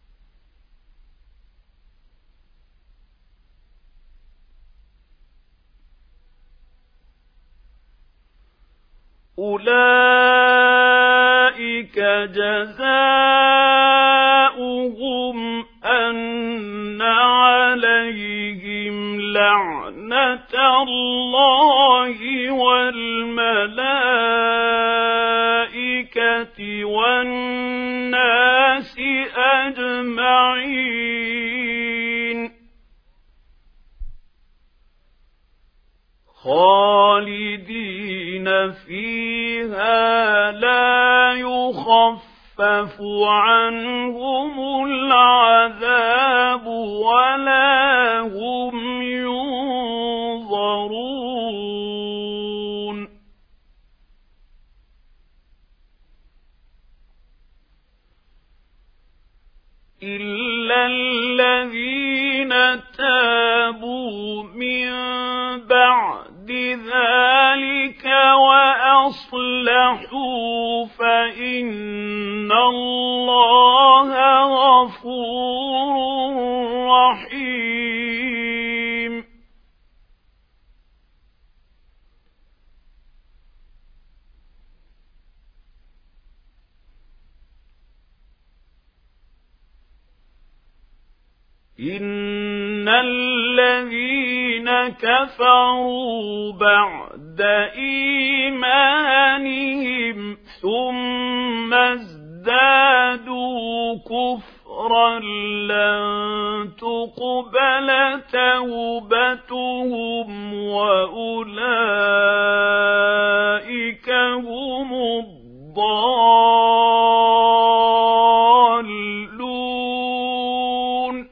أولئك جزاؤهم أن عليهم لعنة الله والملائكة والناس أجمعين خالدين فيها لا يخفف عنهم العذاب ولا هم ينظرون. إلا الذين تابوا من بعد ذلك وأصلحوا فإن الله غفور رحيم. إن الذين كفروا بعد إيمانهم ثم ازدادوا كفرا لن تقبل توبتهم وأولئك هم الضالون.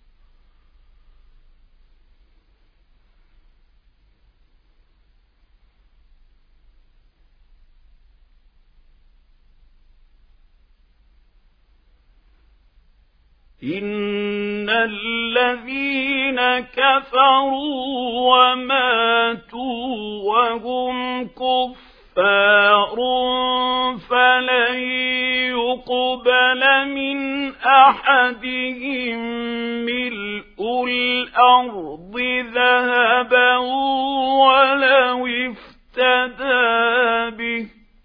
إن الذين كفروا وماتوا وهم كفار فلن يقبل من أحدهم ملء الأرض ذهبا ولو افتدى به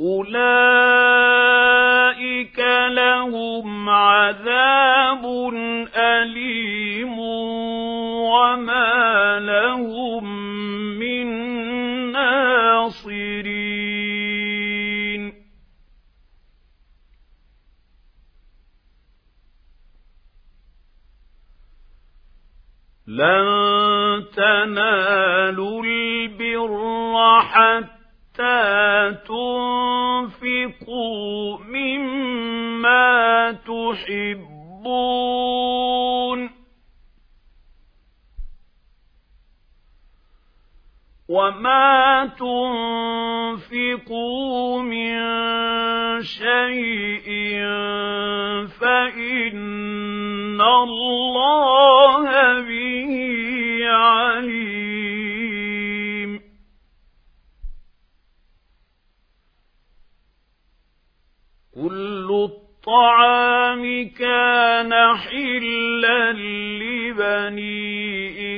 أولئك لهم عذاب أليم وما لهم من ناصرين لن تنالوا البر حتى تنفقوا مما تحبون وما تنفقوا من شيء فإن الله به عليم كل الطعام كان حلا لبني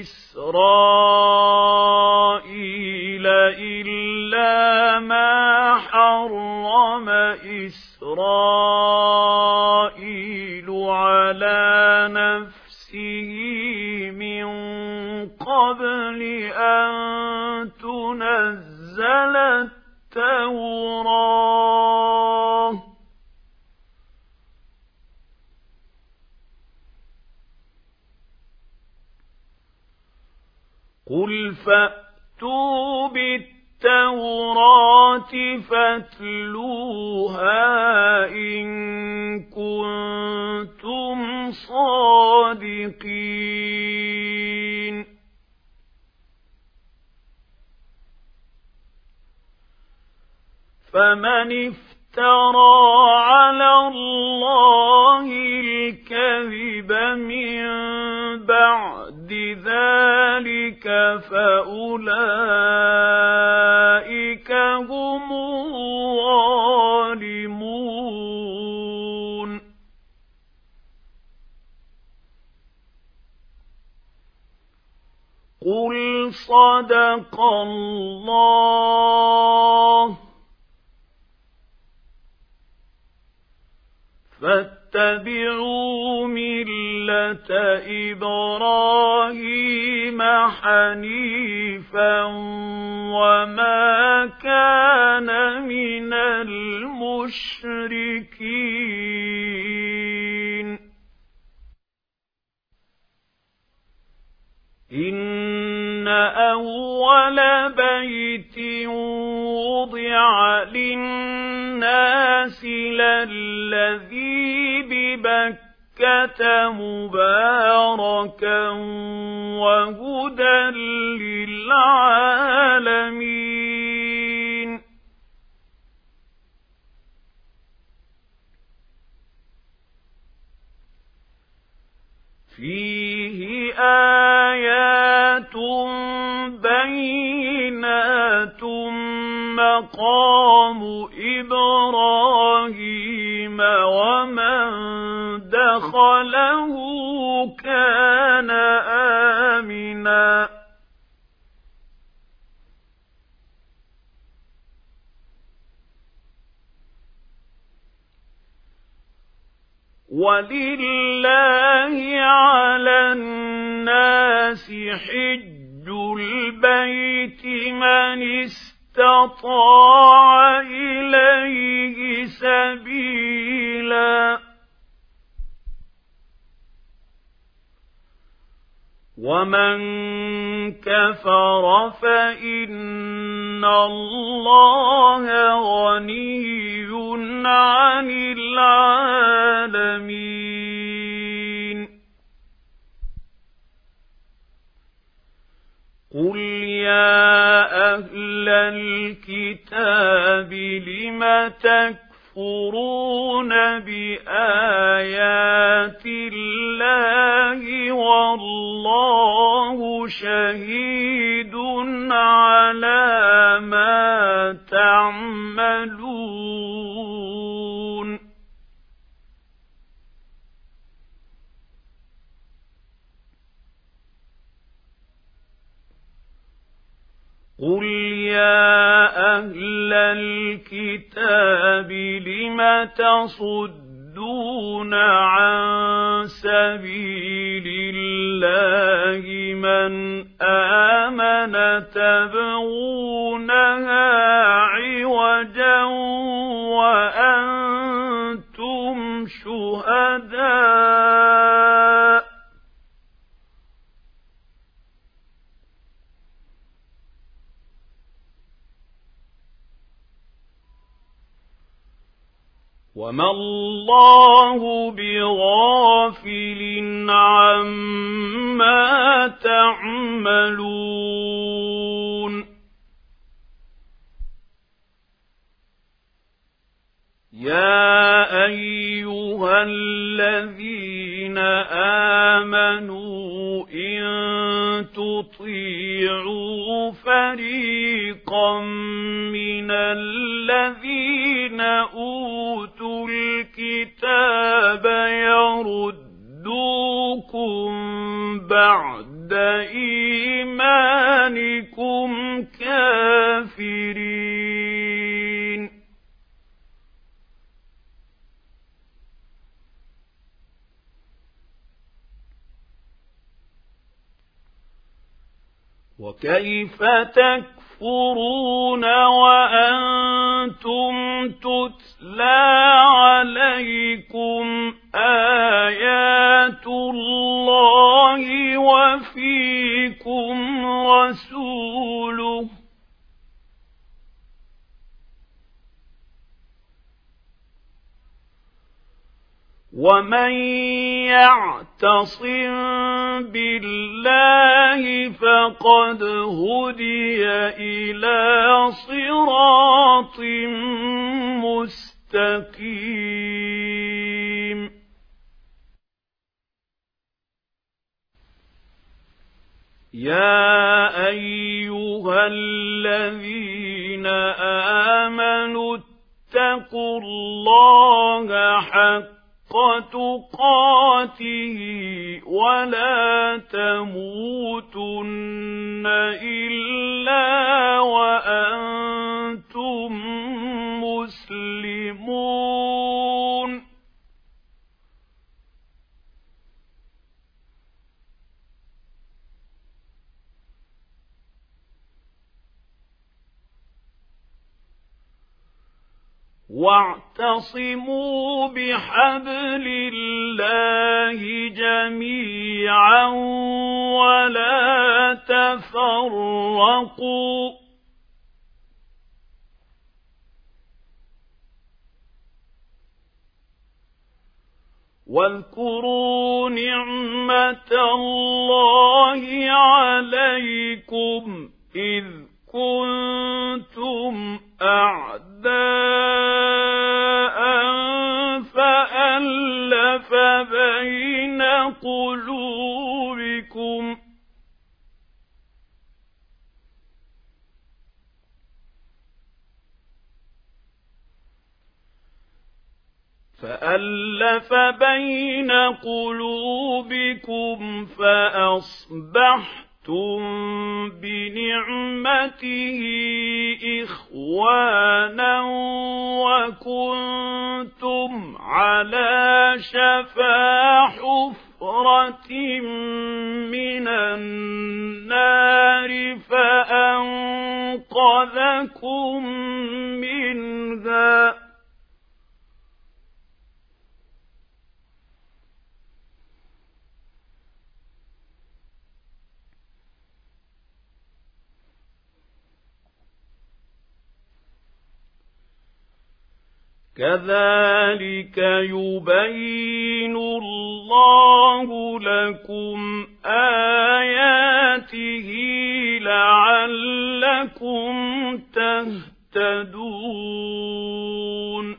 إسرائيل إلا ما حرم إسرائيل على نفسه من قبل أن تنزل التوراة قل فأتوا بالتوراة فاتلوها إن كنتم صادقين فمن افترى على الله الكذب من بعد ذلك فأولئك هم الظالمون قل صدق الله فاتبعوا ملة إبراهيم حنيفا وما كان من المشركين إن أول بيت وضع للناس للذي ببكة مباركا وهدى للعالمين فيه آيات بينات مقام إبراهيم ومن دخله كان آمنا ولله على الناس حج البيت من استطاع إليه سبيلا ومن كفر فإن الله غني عن العالمين قل يا أهل الكتاب لم تكفرون بآيات الله والله شهيد على ما تعملون قل يا أهل الكتاب لم تصدون عن سبيل الله من آمن تبغونها عوجا وأنتم شهداء وما الله بغافل عما تعملون يا أيها الذين آمنوا إن تطيعوا فريقا من الذين أوتوا الكتاب يردوكم بعد إيمانكم كافرين وكيف تكفرون وأنتم تتلى عليكم آيات الله وفيكم رسوله ومن يعتصم بالله فقد هدي إلى صراط مستقيم يا أيها الذين آمنوا اتقوا الله حق تقاته ولا تموتن إلا وأنتم مسلمون واعتصموا بحبل الله جميعا ولا تفرقوا واذكروا نعمة الله عليكم إذ كنتم أعداء فألف بين قلوبكم فأصبحتم بنعمته إخوانا وكنتم على شفا حفرة من النار فأنقذكم منها كذلك يبين الله لكم آياته لعلكم تهتدون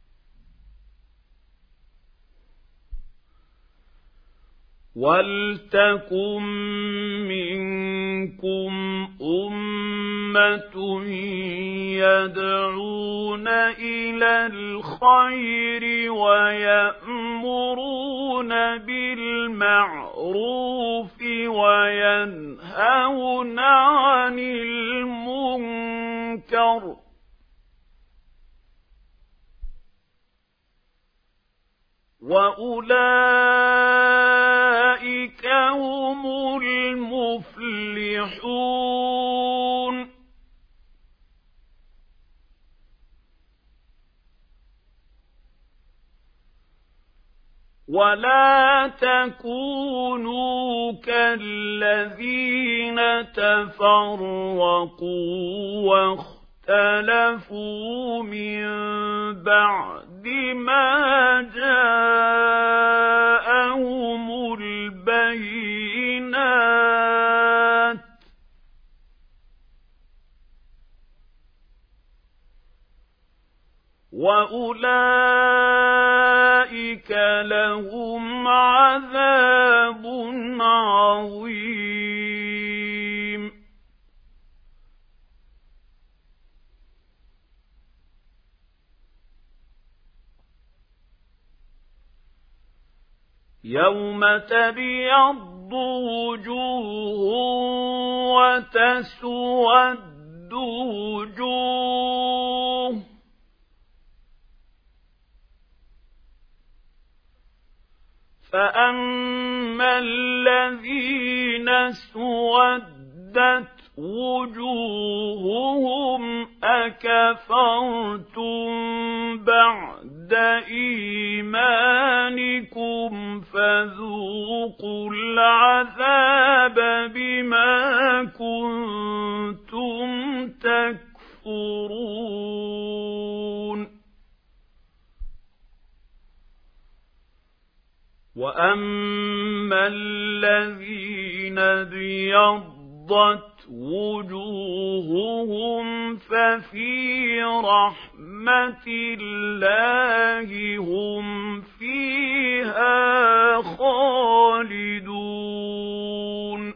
ولتكن منكم أمة يدعون إلى الخير ويأمرون بالمعروف وينهون عن المنكر وأولئك هم المفلحون. ولا تكونوا كالذين تفرقوا واختلفوا من بعد ما جاءهم البينات وأولئك لهم عذاب عظيم. يوم تبيض وجوه وتسود وجوه فأما الذين اسودت وجوههم أكفرتم بعد إيمانكم فذوقوا العذاب بما كنتم تكفرون. وأما الذين ابيضت وجوههم ففي رحمة الله هم فيها خالدون.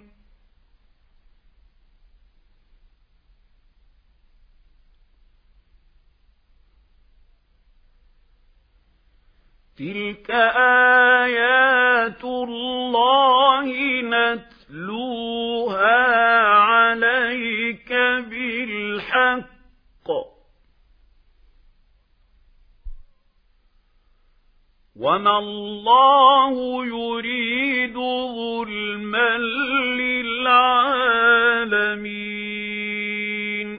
تلك آيات الله نتلوها عليك بالحق وما الله يريد ظلما للعالمين.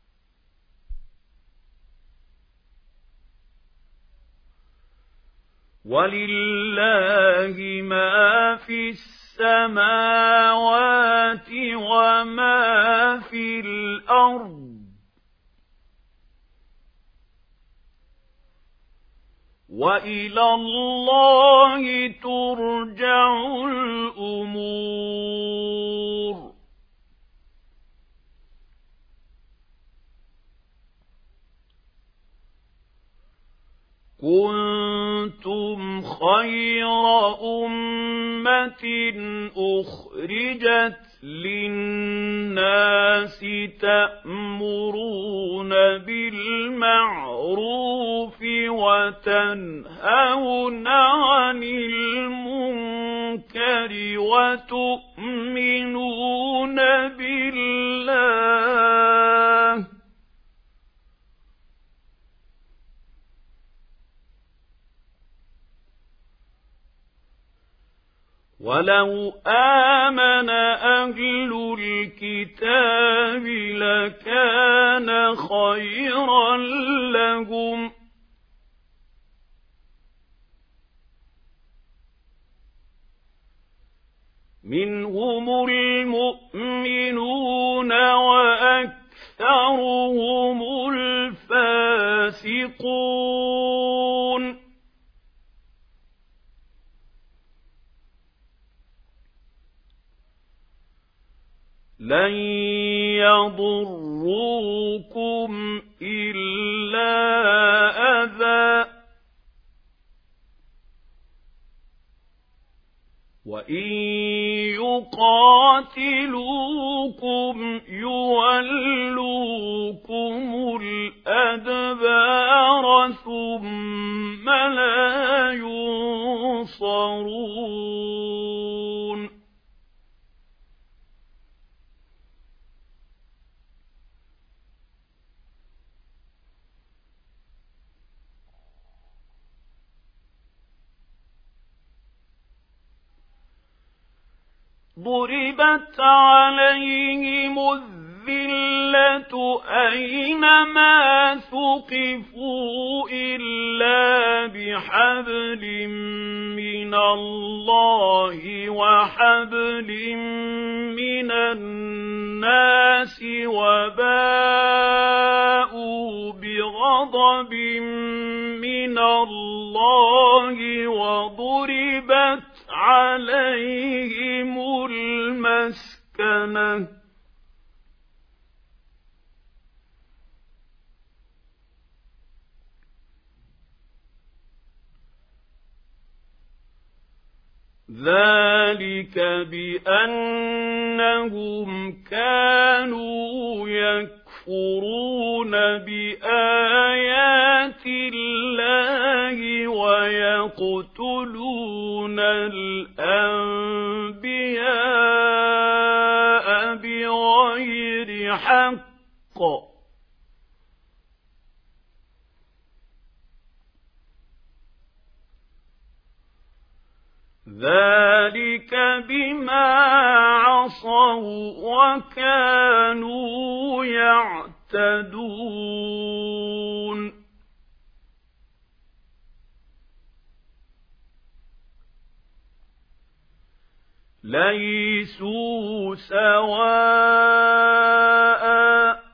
ولله ما في السماوات وما في الأرض وإلى الله ترجع الأمور. كنتم خير أمة أخرجت للناس تأمرون بالمعروف وتنهون عن المنكر وتؤمنون بالله. ولو آمن أهل الكتاب لكان خيرا لهم منهم المؤمنون وأكثرهم الفاسقون. لن يضروكم إلا أذى وإن يقاتلوكم يولوكم الأدبار ثم لا ينصرون. ضربت عليهم الذلة أينما ثقفوا إلا بحبل من الله وحبل من الناس وباءوا بغضب من الله وضربت عليهم المسكنة ذلك بأنهم كانوا يكفرون بآيات الله ويقتلون الأنبياء بغير حق ذلك بما عصوا وكانوا يعتدون ليسوا سواء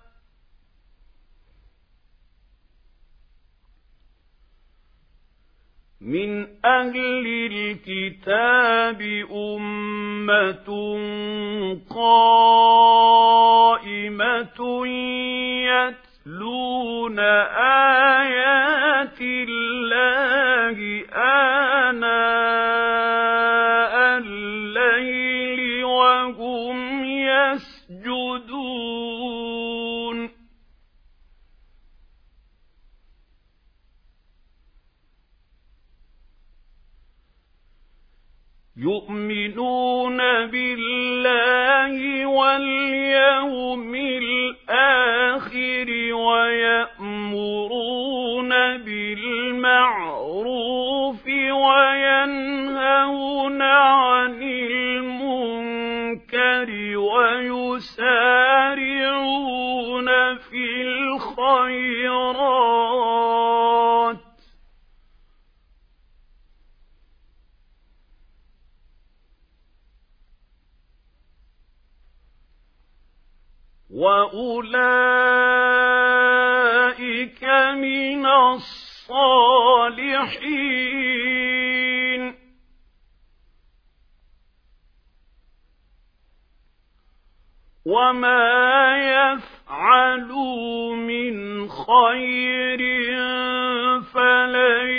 من أهل الكتاب أمة قائمة يتلون آيات الله آناء الليل وهم يسجدون يؤمنون بالله واليوم الآخر ويأمرون بالمعروف وينهون عن المنكر ويسارعون في الخيرات وأولئك من الصالحين وما يفعلوا من خير فلن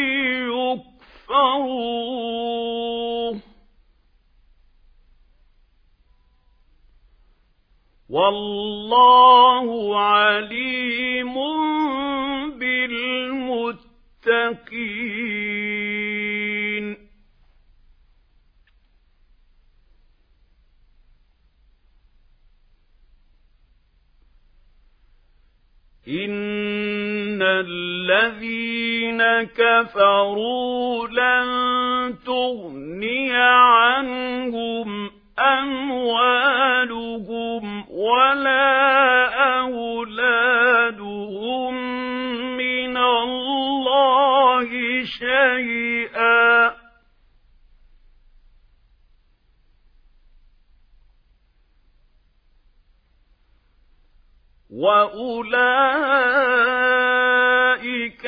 يكفروه والله عليم بالمتقين إن الذين كفروا لن تغني عنهم أموالهم ولا أولادهم من الله شيئا وأولئك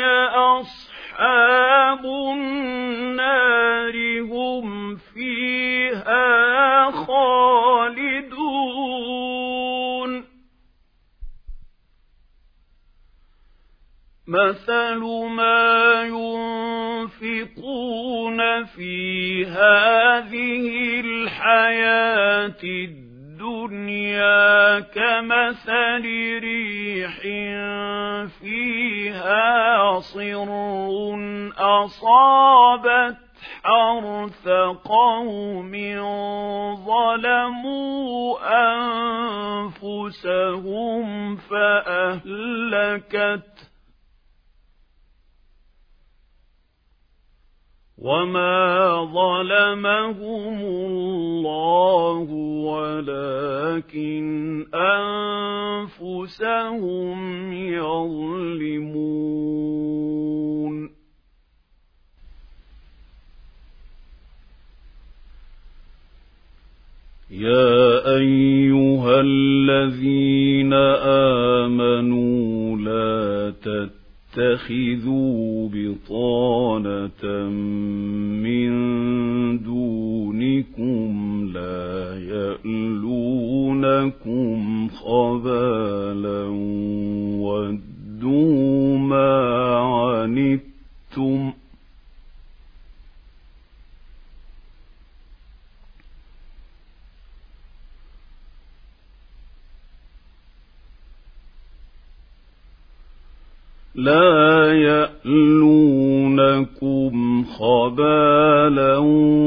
أصحاب النار هم فيها خالدون مثل ما ينفقون في هذه الحياة الدنيا كمثل ريح فيها صر أصابت حرث قوم ظلموا أنفسهم فأهلكت وما ظلمهم الله ولكن أنفسهم يظلمون يا أيها الذين آمنوا لا تتخذوا بطانة من دونكم لا يألونكم خبالا ودوا ما عنتم لا يألونكم خبالا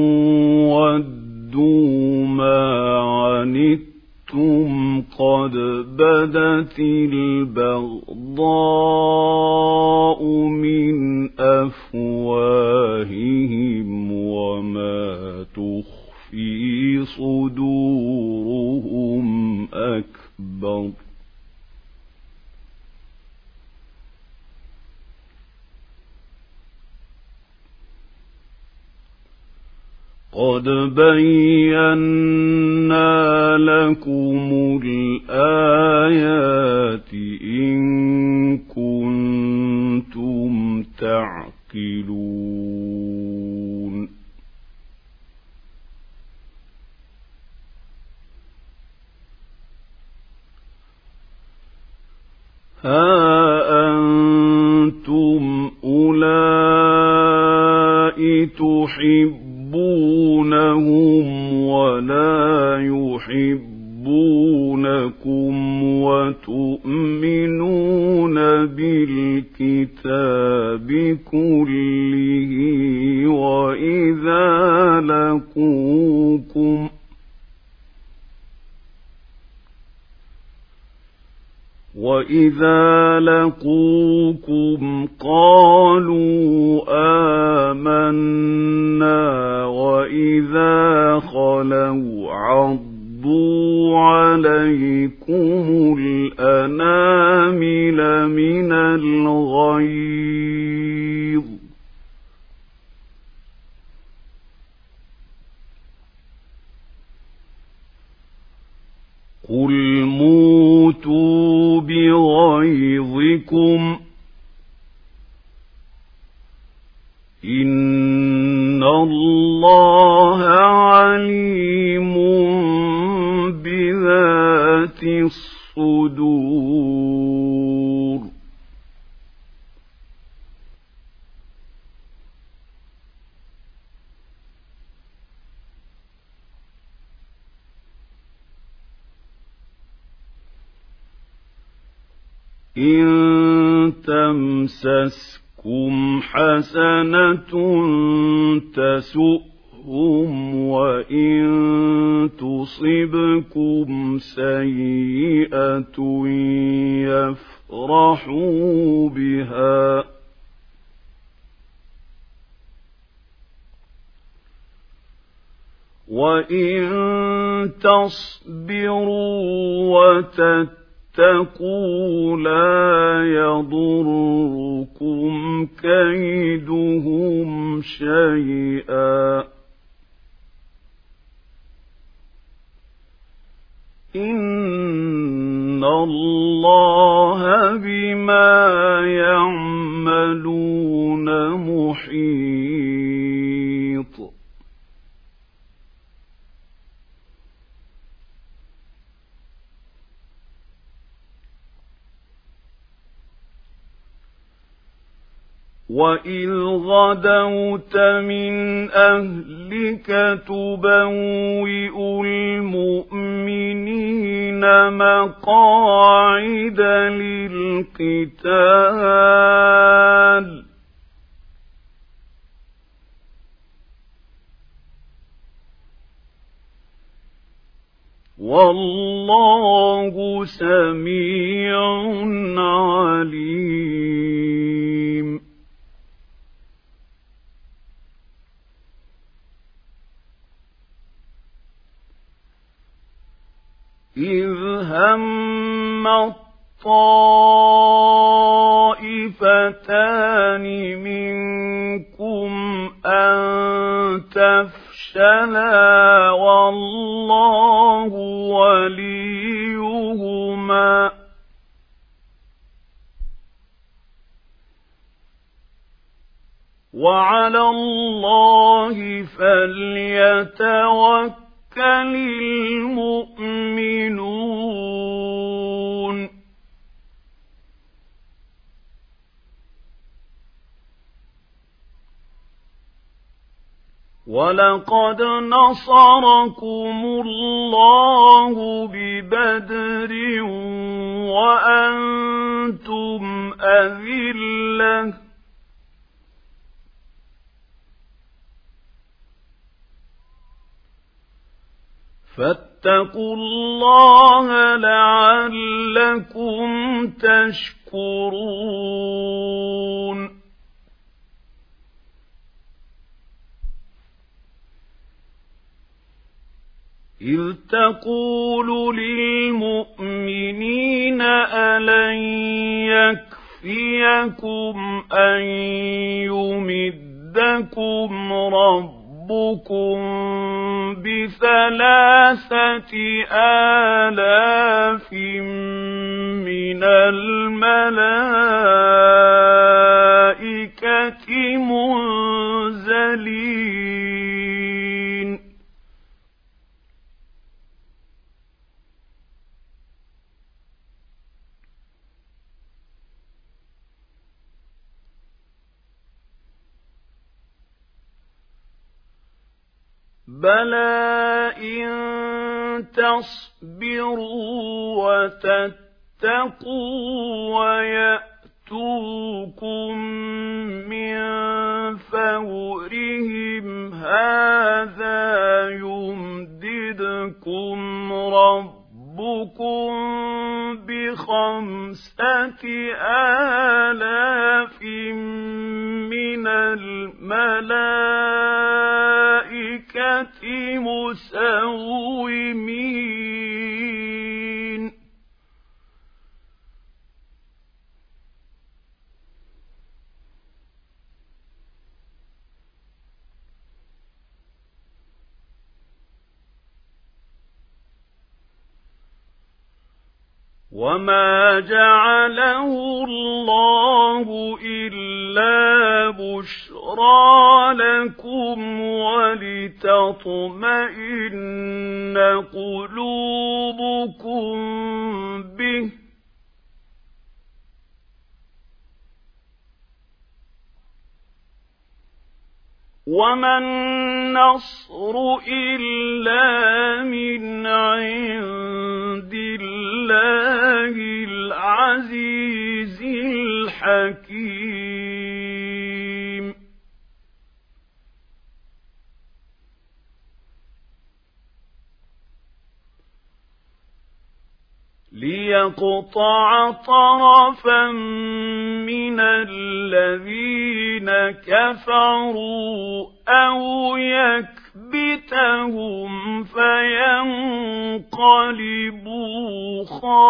ودوا ما عنتم قد بدت البغضاء من أفواههم وما تخفي صدورهم أكبر قد بينا لكم الآيات إن كنتم تعقلون ها أنتم أولئك تحبونهم ولا يحبونكم وتؤمنون بالكتاب كله وإذا لقوكم قالوا آمنا وإذا خلوا عضوا عليكم الأنامل من الغيظ قل موتوا بغيظكم إن الله عليم بذات الصدور إن تمسسكم حسنة تسؤهم وإن تصبكم سيئة يفرحوا بها وإن تصبروا وتتقوا لا يضركم كيدهم شيئا إن الله بما يعملون محيط وإذ غدوت من أهلك تبوئ المؤمنين مقاعد للقتال والله سميع عليم إذ هم الطائفتان منكم أن تفشلا والله وليهما وعلى الله فليتوكل المؤمنون ولقد نصركم الله ببدر وأنتم أذلة فاتقوا الله لعلكم تشكرون إذ تقول للمؤمنين ألن يكفيكم أن يمدكم ربكم ب3,000 آلاف من الملائكة منزلين بلى إن تصبروا وتتقوا ويأتوكم من فورهم هذا يمددكم ربكم ب5,000 من الملائكة مسومين وما جعله الله إلا بشرى لكم ولتطمئن قلوبكم به وما النصر إلا من عند الله العزيز الحكيم ليقطع طرفا من الذين كفروا أو يكبتهم فينقلبوا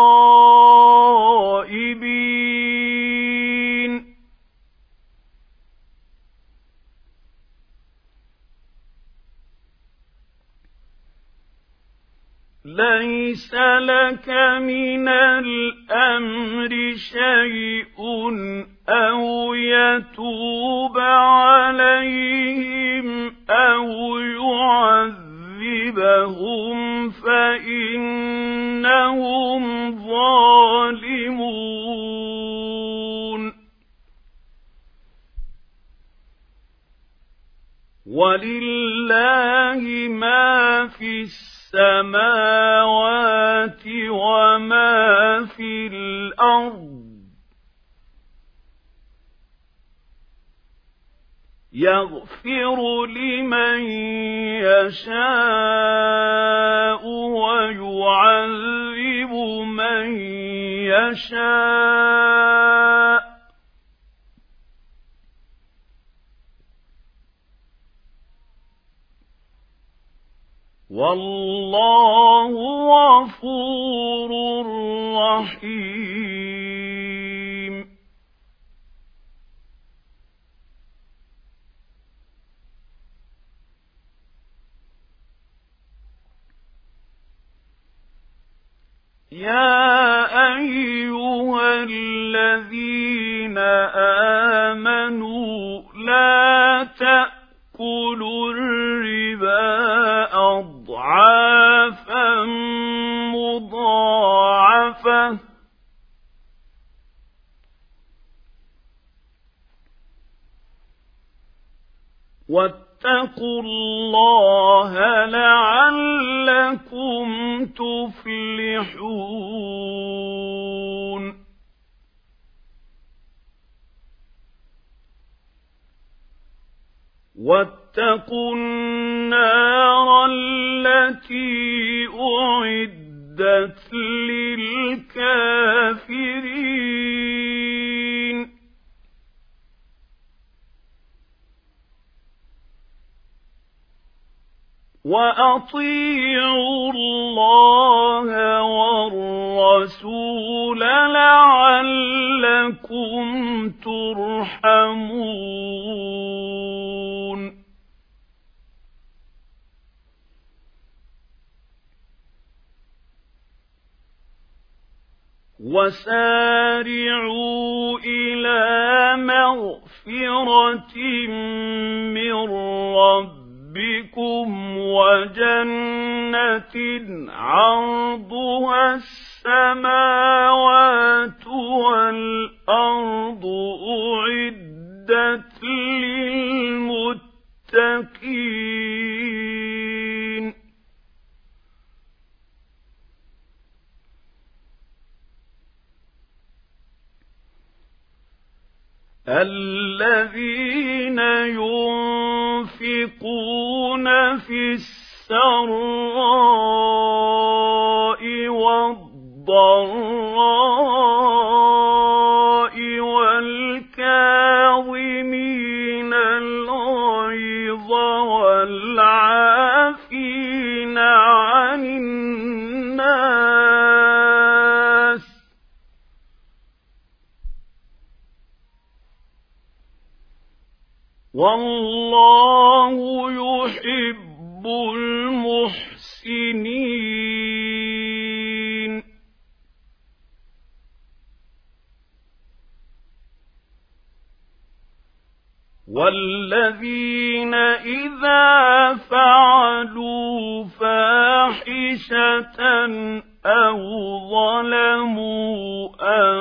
خائبين ليس لك من الأمر شيء أو يتوب عليهم أو يعذبهم فإنهم ظالمون ولله ما في السماوات وما في الأرض يغفر لمن يشاء ويعذب من يشاء والله غفور رحيم يا أيها الذين آمنوا لا تأكلوا الربا أضعافا مضاعفة واتقوا الله لعلكم تفلحون واتقوا النار التي أعدت للكافرين وأطيعوا الله والرسول لعلكم ترحمون وسارعوا إلى مغفرة من ربكم وجنة عرضها السماوات والأرض أعدت للمتقين الذين ينفقون في السراء والضراء والكاظمين الغيظ والعافين عن الناس والله يحب المحسنين والذين إذا فعلوا فاحشة أو ظلموا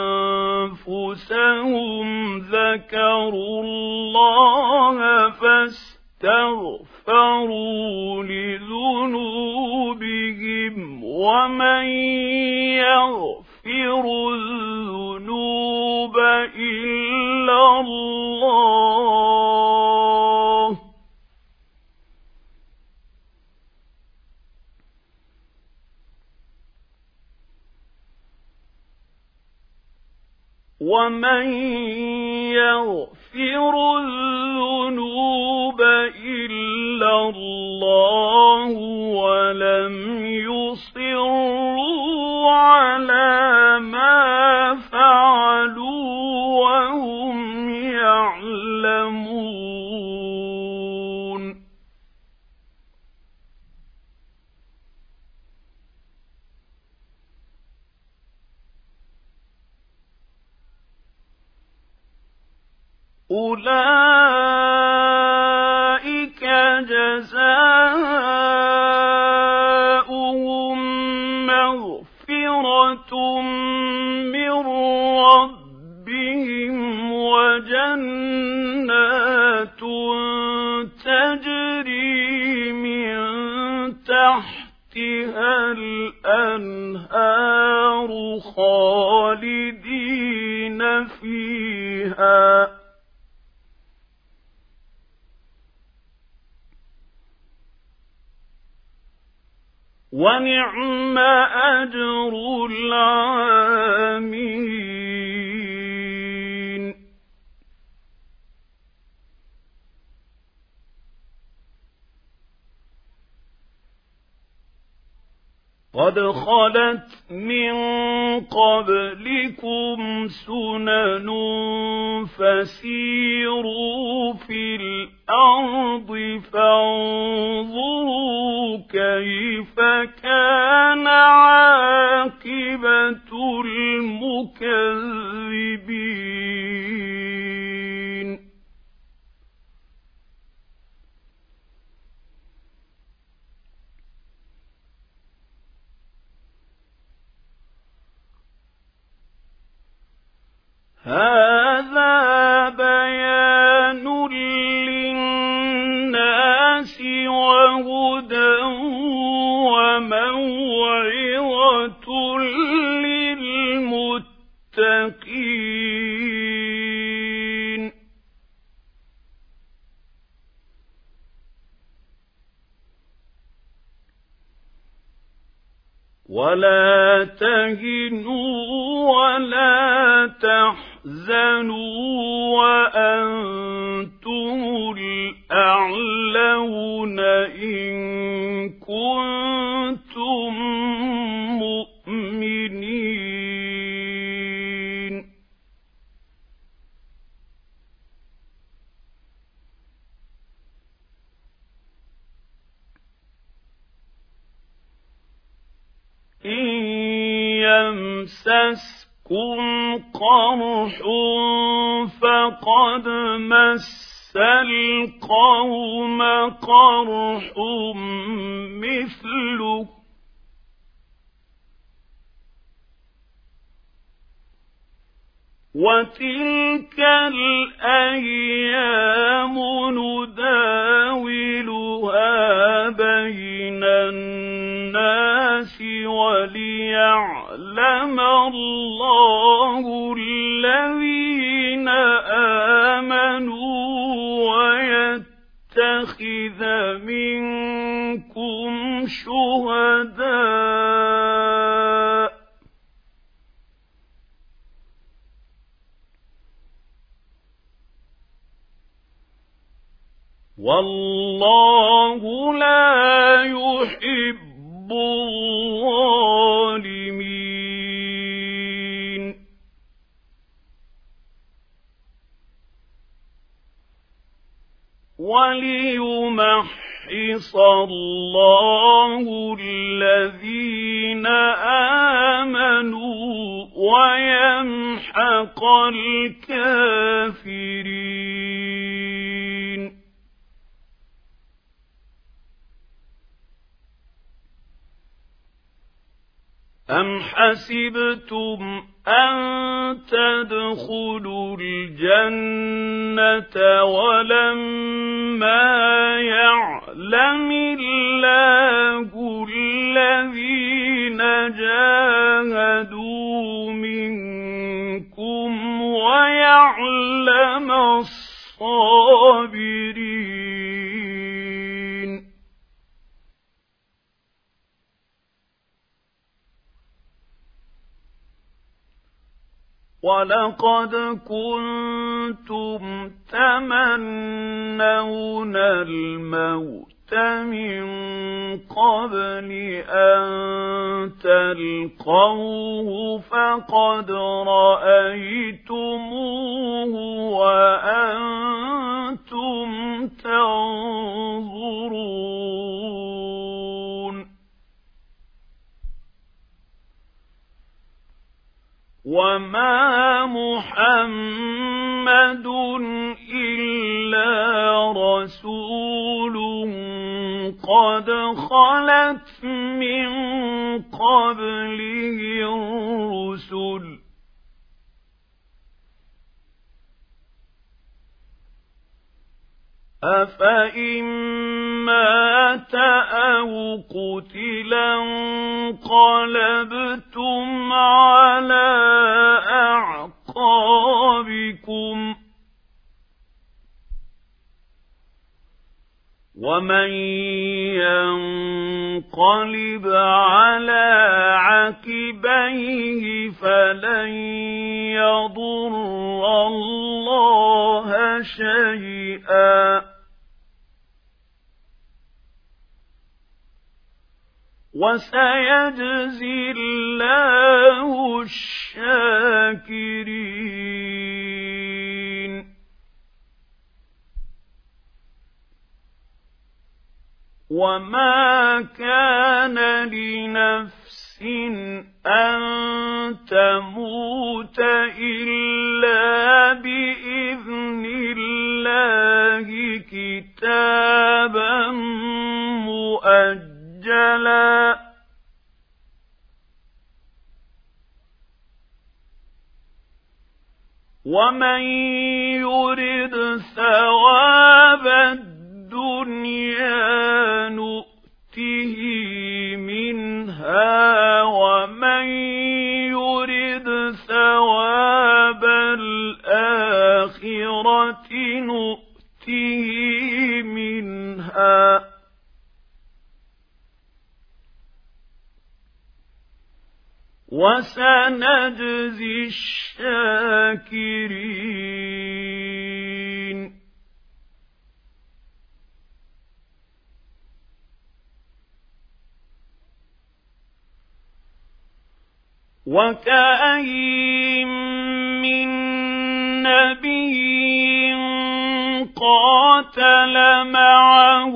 أنفسهم ذكروا الله فاستغفروا لذنوبهم ومن يغفر الذنوب إلا الله ومن يغفر الذنوب إلا الله ولم يصروا على ما فعلوا وهم يعلمون أولئك جزاؤهم مغفرة من ربهم وجنات تجري من تحتها الأنهار خالدين فيها ونعم أجر العاملين قد خلت من قبلكم سنن فسيروا في الأرض فانظروا كيف كان عاقبة المكذبين هذا بيان للناس وهدى وموعظة للمتقين ولا تهنوا ولا تحزنوا وأنتم الأعلون إن كنتم مؤمنين إن يمسسكم قرح فقد مس القوم قرح مثله وتلك الأيام نداولها بين الناس وليعلم الله الذين آمنوا ويتخذ منكم شهداء والله لا يحب الظالمين وليمحص الله الذين آمنوا ويمحق الكافرين أم حسبتم أن تدخلوا الجنة ولما يعلم الله الذين جاهدوا منكم ويعلم الصابرين ولقد كنتم تمنون الموت من قبل أن تلقوه فقد رأيتموه وأنتم تنظرون وما محمد إلا رسول قد خلت من قبله الرسل أفإن مات أو قتلا انقلبتم على أعقابكم ومن ينقلب على عقبيه فلن يضر الله شيئا وسيجزي الله الشاكرين. وما كان لنفس أن تموت إلا بإذن الله كتابا مؤجلا. ومن يرد ثواب الدنيا نؤته منها ومن يرد ثواب الآخرة نؤته منها وسنجزي الشاكرين. وكأين من نبي قاتل معه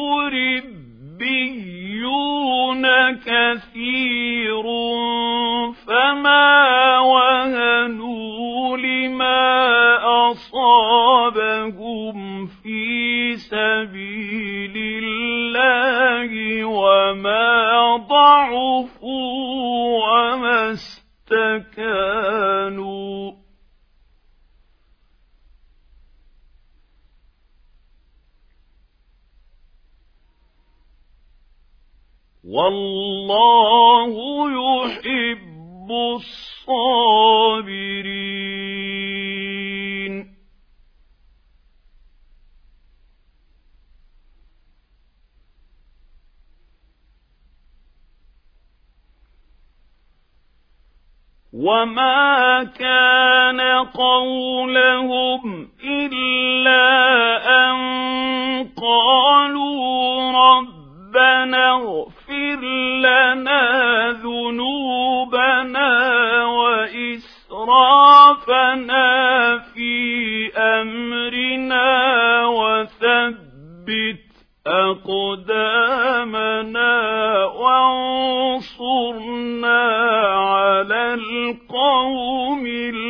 ربيون كثير فما وهنوا لما أصابهم في سبيل الله وما ضعفوا وما استكانوا. والله يحب الصابرين. وما كان قولهم إلا أن قالوا ربنا اغفر لنا ذنوبنا وإسرافنا في أمرنا وثبت أقدامنا وانصرنا على القوم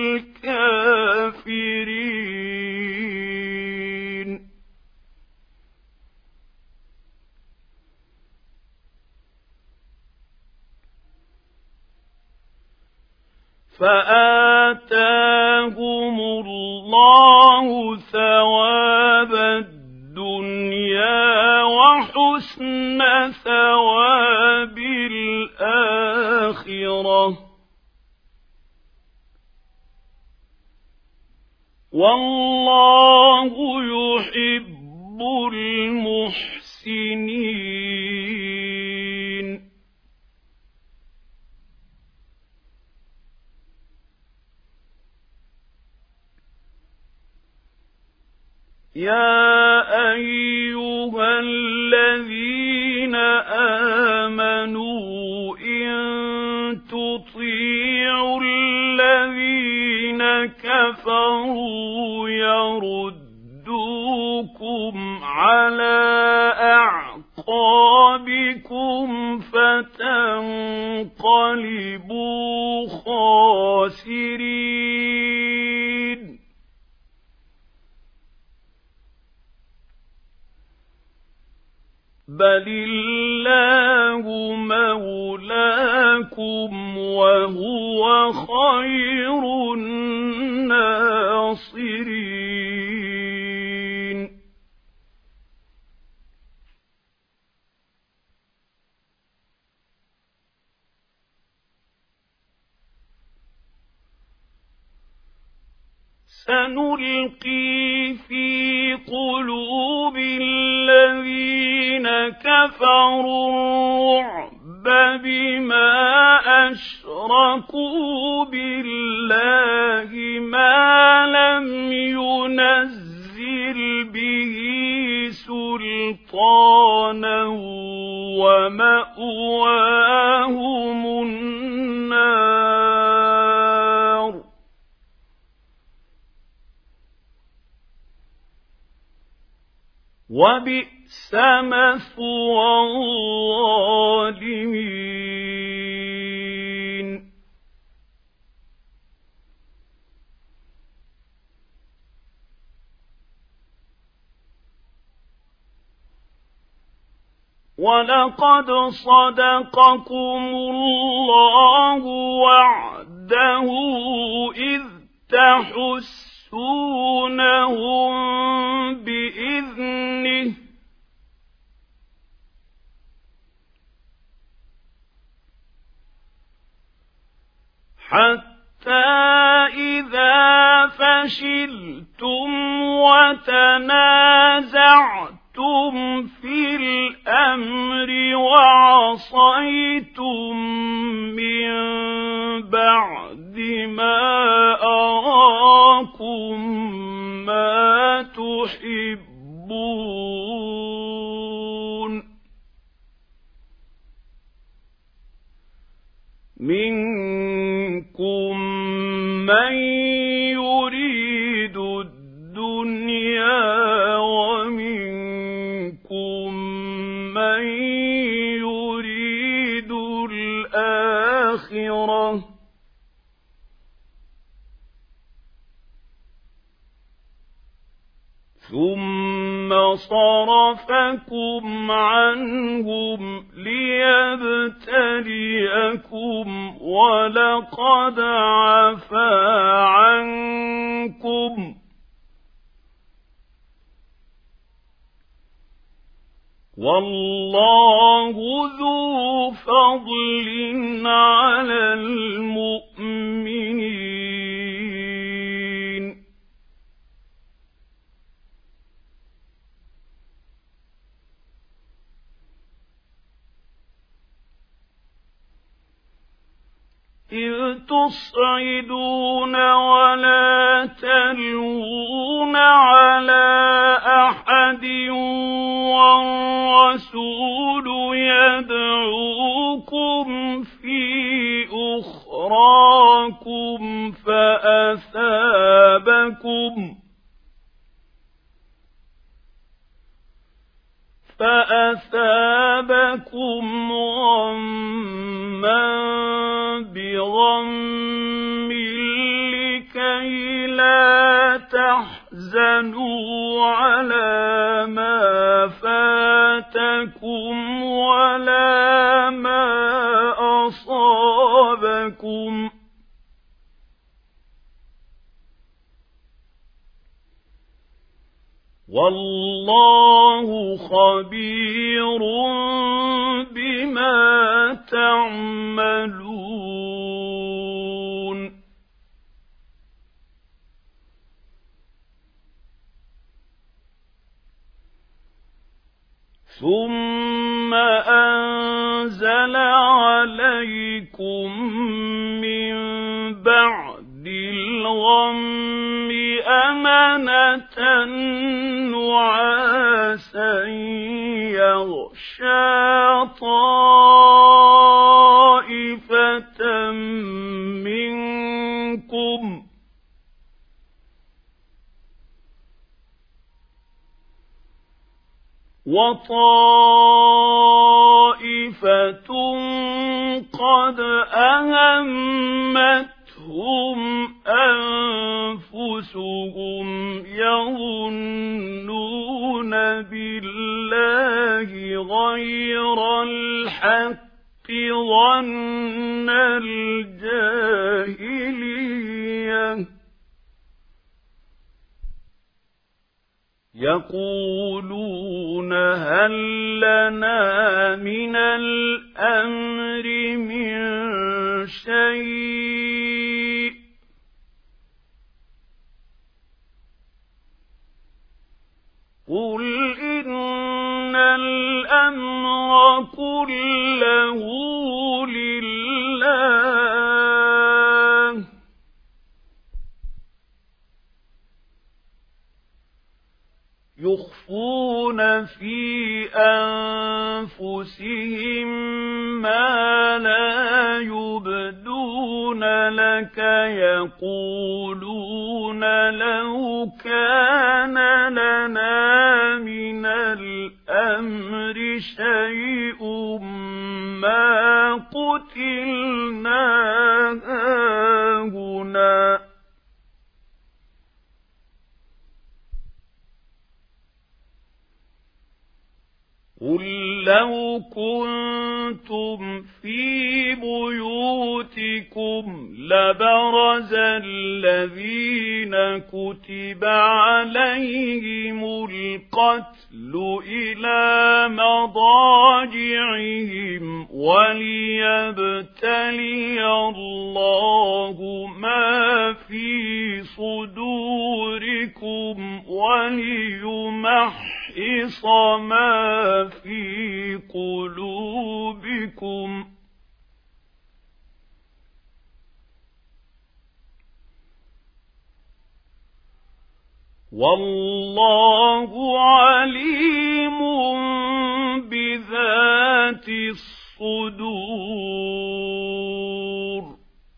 الكافرين. فآتاهم الله ثواب الدنيا وحسن ثواب الآخرة والله يحب المحسنين. يا أيها الذين آمنوا إن تطيعوا الذين كفروا يردوكم على أعقابكم فتنقلبوا خاسرين. بل الله مولاكم وهو خير الناصرين. سنلقي في قلوب الذين كفروا الرعب بما أشركوا بالله ما لم ينزل به سلطانا ومأواهم وبئس مثوى الظالمين. ولقد صدقكم الله وعده إذ تحسونهم بإذنه حتى إذا فشلتم وتنازعتم في الأمر وعصيتم من بعد ما أراكم ما تحبون منكم من يريد الدنيا ومنكم من يريد الآخرة ثم صرفكم عنهم ليبتليكم ولقد عفا عنكم والله ذو فضل على المؤمنين. إذ تصعدون ولا تلوون على أحد والرسول يدعوكم في أخراكم فأثابكم غمّا بغم لكي لا تحزنوا على ما فاتكم ولا ما أصابكم والله خبير بما تعملون. ثم أنزل عليكم من بعد الغم أمنة نعاسا يغشى طائفة منكم وطائفة قد أهمتهم أنفسهم يظنون بالله غير الحق ظن الجاهلية يقولون هل لنا من الأمر من شيء قل إن الأمر كله لله يخفون في أنفسهم ما لا يبدون لك يقولون لو كان لنا من شيء ما قتلنا هاهنا. قل لو كنتم في بيوتكم لبرز الذين كتب عليهم القتل إلى مضاجعهم وليبتلي الله ما في صدوركم وليمحص ما في قلوبكم والله عليم بذات الصدور.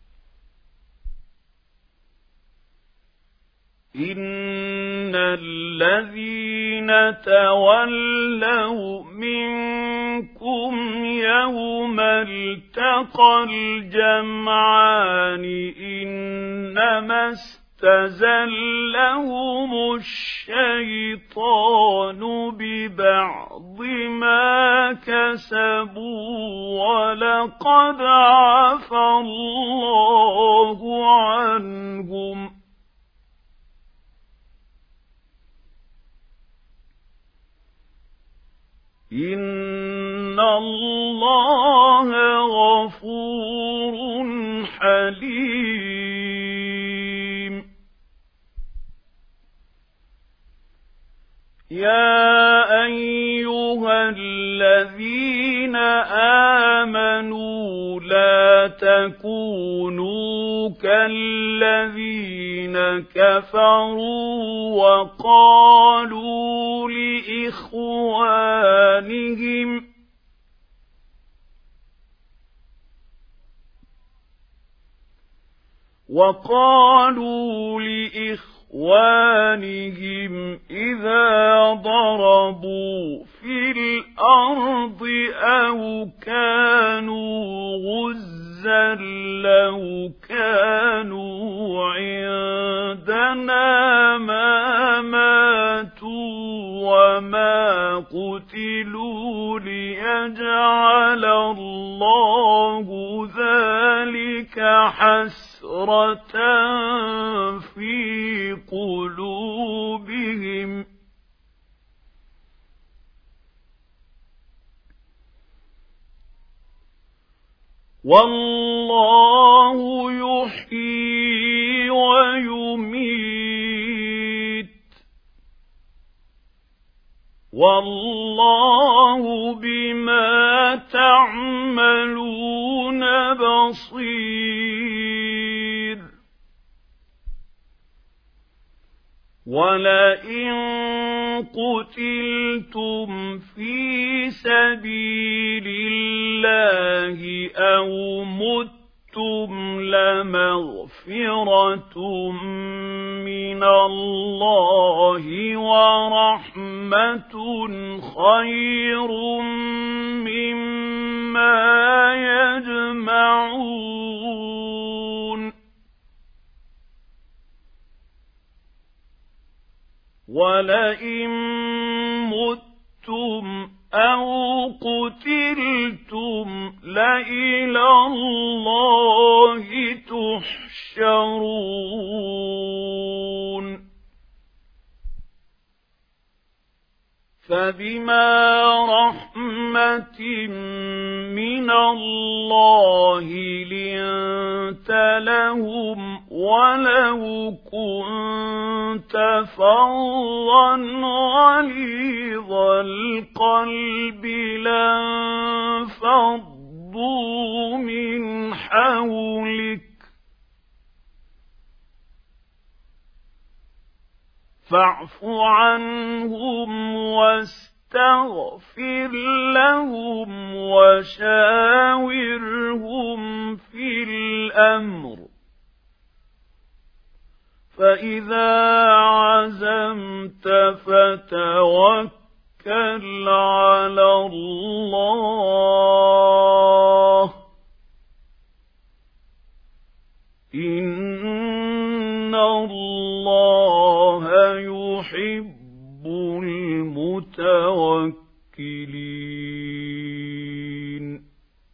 إن الذين تولوا منكم يوم التقى الجمعان إنما استزلهم الشيطان ببعض ما كسبوا ولقد عفى الله عنهم إن الله غفور حليم. يا أيها الذين آمنوا لا تكونوا كالذين كفروا وقالوا لإخوانهم إذا ضربوا في الأرض أو كانوا غزا لو كانوا عندنا ما ماتوا وما قتلوا ليجعل الله ذلك حسرة في قلوبهم والله يحيي ويميت والله بما تعملون بصير. ولئن قتلتم في سبيل الله أو متم لمغفرة من الله ورحمة خير مما يجمعون. ولئن متم أو قتلتم لإلى الله تحشرون. فبما رحمة من الله لنت لهم ولو كنت فظا غليظ القلب لانفضوا من حولك فاعف عنهم واستغفر لهم وشاورهم في الأمر فإذا عزمت فتوكل على الله إن الله يحب المتوكلين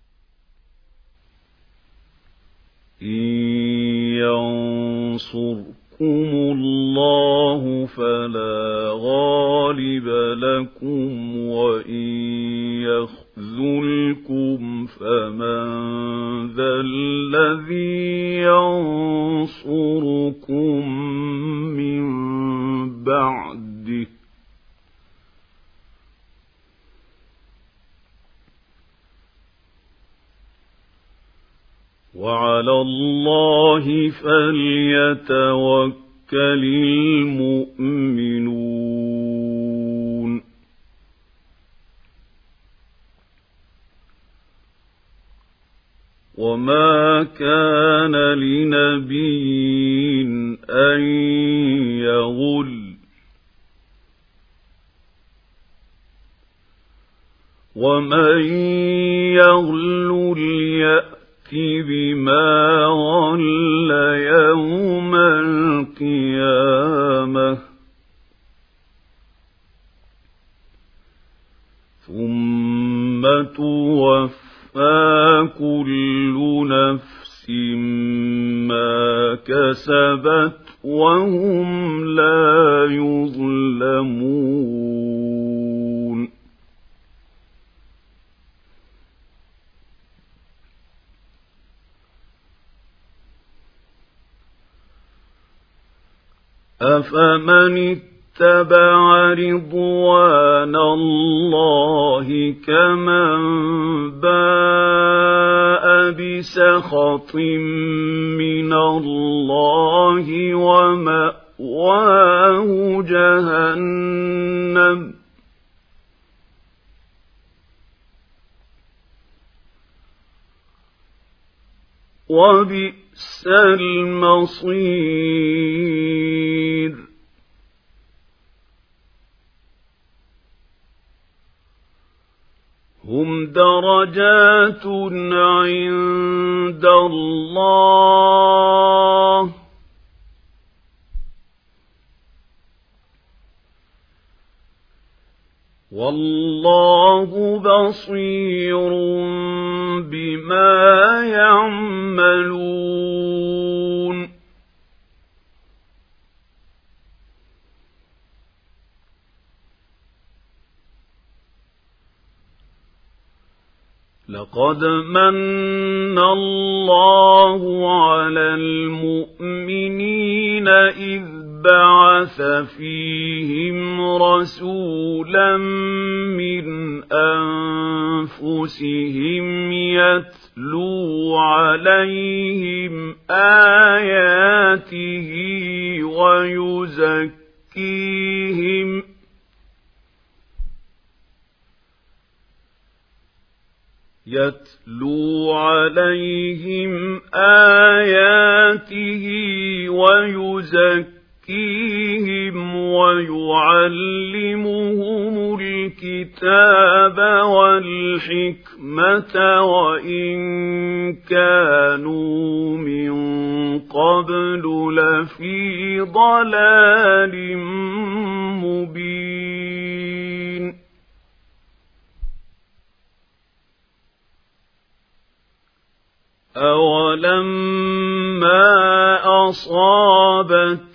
إن ينصركم الله فلا غالب لكم وإن يخذلكم فمن ذا الذي ينصركم من بعده وعلى الله فليتوكل المؤمنون وما كان لنبي أن يغل ومن يغل ليأت بما غل يوم القيامة ثم توفى كل نفس ما كسبت وهم لا يظلمون أفمن اتبع رضوان الله كمن باء بسخط من الله ومأواه جهنم وبئس المصير هم درجات عند الله والله بصير بما يعملون لقد من الله على المؤمنين إذ بعث فيهم رسولا من أنفسهم يتلو عليهم آياته ويزكيهم ويعلمهم الكتاب والحكمة وإن كانوا من قبل لفي ضلال مبين أولما أصابتكم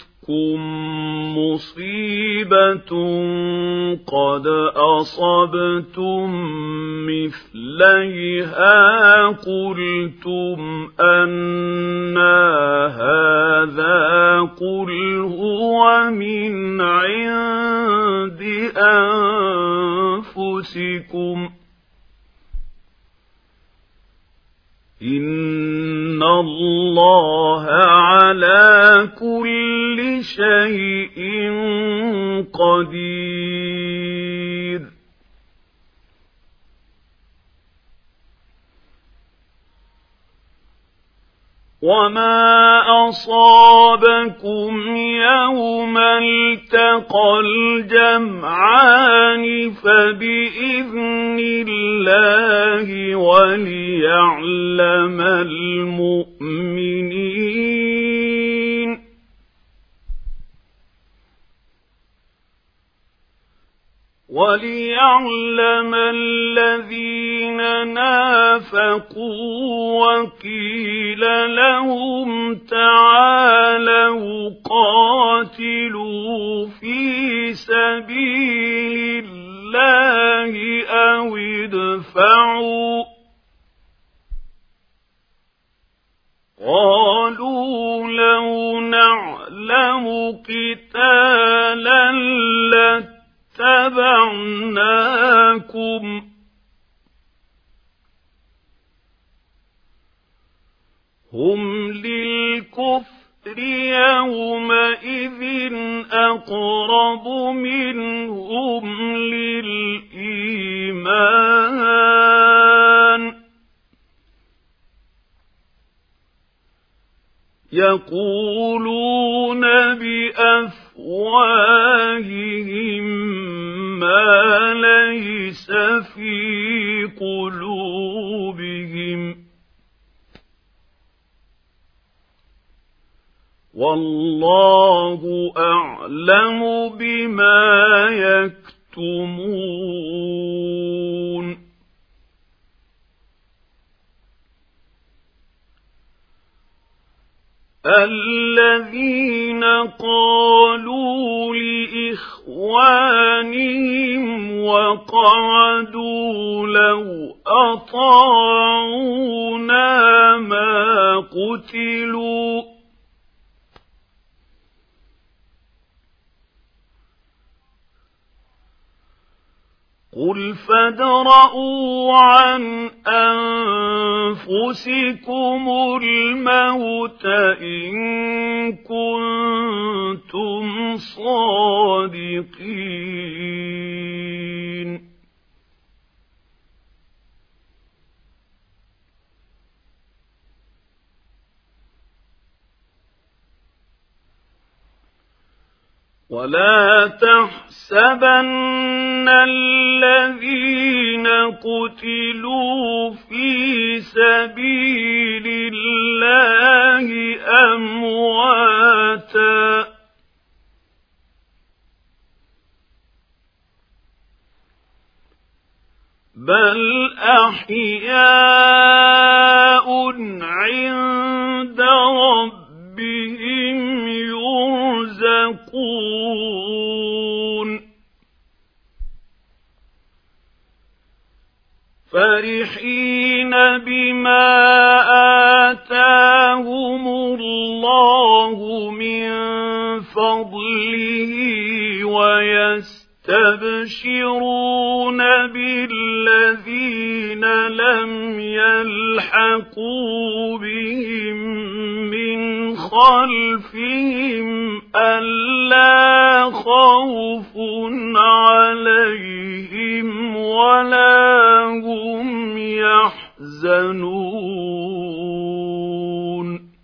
مصيبة قد أصبتم مثليها قلتم أنى هذا قل هو من عند أنفسكم إن الله على كل شيء قدير وما أصابكم يوم التقى الجمعان فبإذن الله وليعلم المؤمنين وليعلم الذين نافقوا وقيل لهم تعالوا قاتلوا في سبيل الله أو ادفعوا قالوا لو نعلم قتالا لاتبعناكم هم للكفر يومئذ أقرب منهم للإيمان يقولون بأفواههم ما ليس في قلوبهم والله أعلم بما يكتمون الذين قالوا لإخوانهم وقعدوا لو أطاعونا ما قتلوا قل فادرءوا عن أنفسكم الموت إن كنتم صادقين ولا تحسبن الذين قتلوا في سبيل الله أمواتا بل أحياء عند ربهم يرزقون فرحين بما آتاهم الله من فضله ويستبشرون بالذين لم يلحقوا بهم من خلفهم ألا خوف عليهم ولا هم يحزنون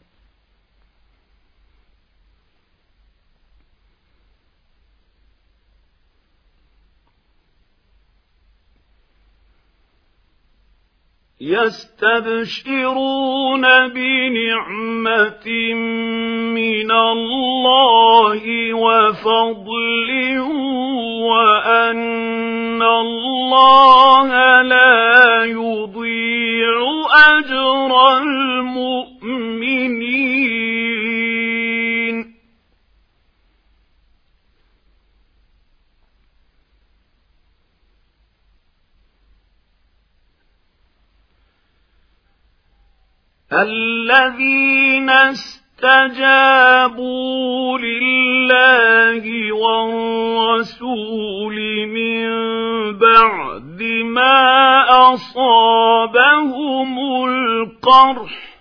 يستبشرون بنعمة من الله وفضل وأن الله لا يضيع أجر المؤمنين الذين استجابوا لله والرسول من بعد ما أصابهم القرح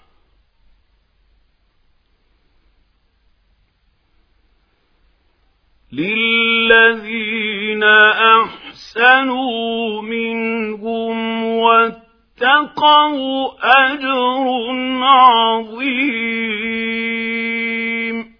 للذين أحسنوا منهم واتقوا اتقوا أجر عظيم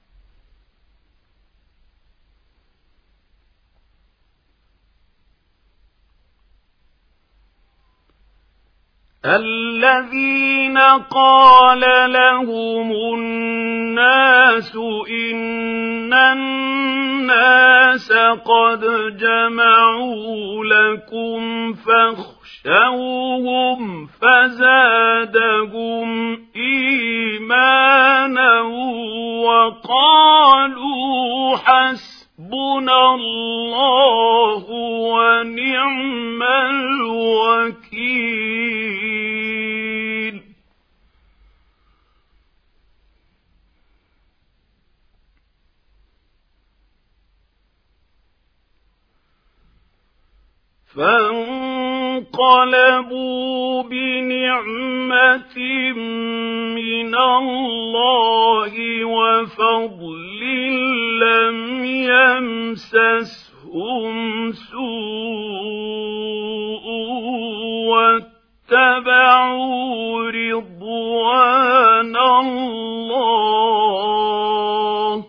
الذين قال لهم الناس إن الناس قد جمعوا لكم فاخشوهم فزادهم إيمانا وقالوا حسبنا الله ونعم الوكيل فانقلبوا بنعمة من الله وفضل لم يمسسهم سوء واتبعوا رضوان الله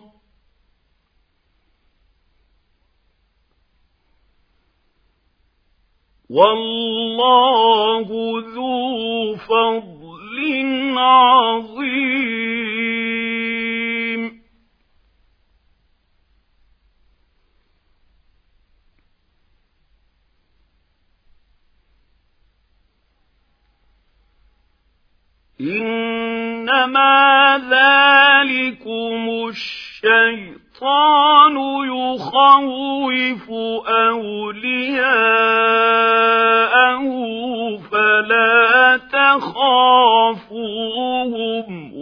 والله ذو فضل عظيم إنما ذلكم الشيطان يخوف أولياءه فلا تخافوهم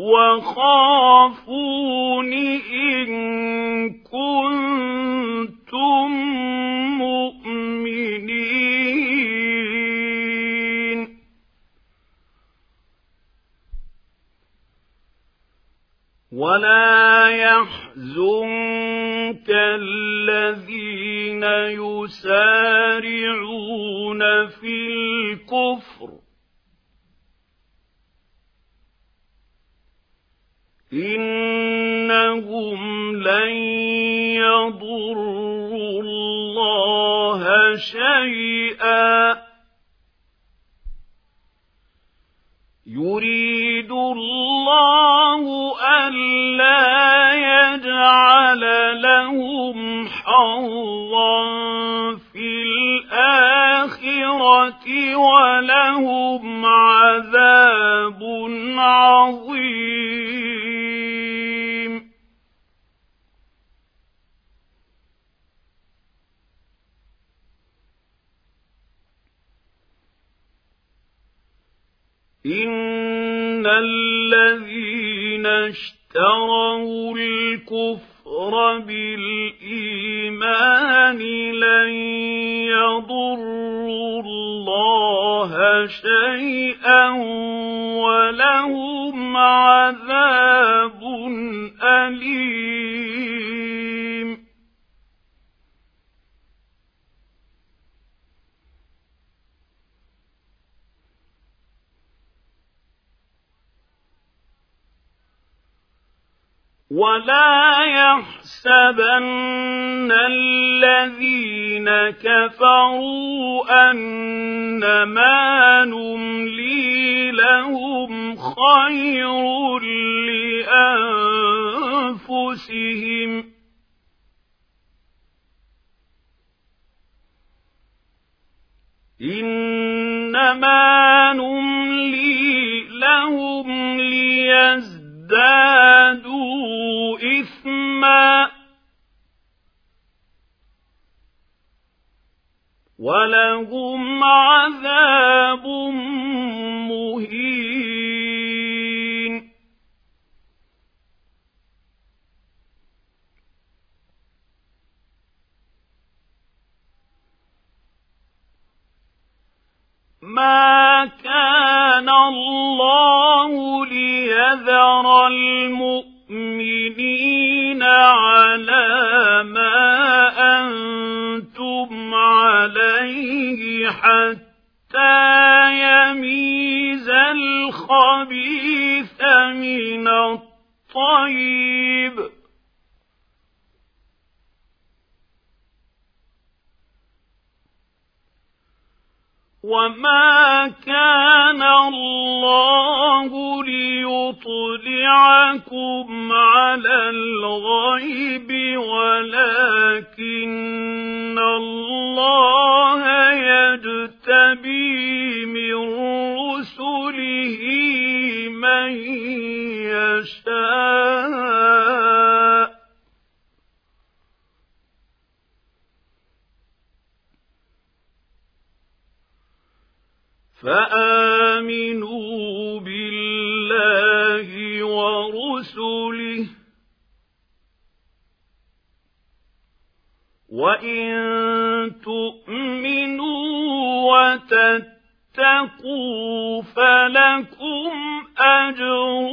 وخافون إن كنتم مؤمنين ولا يحزنك الذين يسارعون في الكفر إنهم لن يضروا الله شيئا يريد الله ألا يجعل لهم حظا في الآخرة ولهم عذاب عظيم إن الذين اشتروا الكفر بالإيمان لن يضروا الله شيئا ولهم عذاب أليم ولا يحسبن الذين كفروا أنما نملي لهم خير لأنفسهم إنما نملي لهم ليزدادوا إثما ولهم عذاب مهين ما كان الله ليذر المؤمنين على ما أنتم عليه حتى يميز وما كان الله ليطلعكم على الغيب ولكن الله يجتبي من رسله من يشاء فآمنوا بالله ورسله وإن تؤمنوا وتتقوا فلكم أجر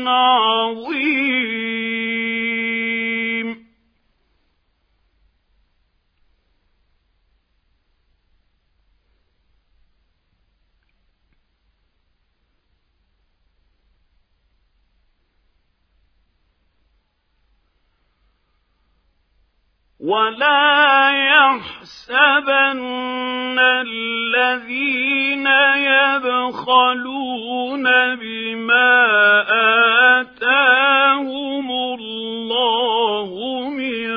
عظيم ولا يحسبن الذين يبخلون بما آتاهم الله من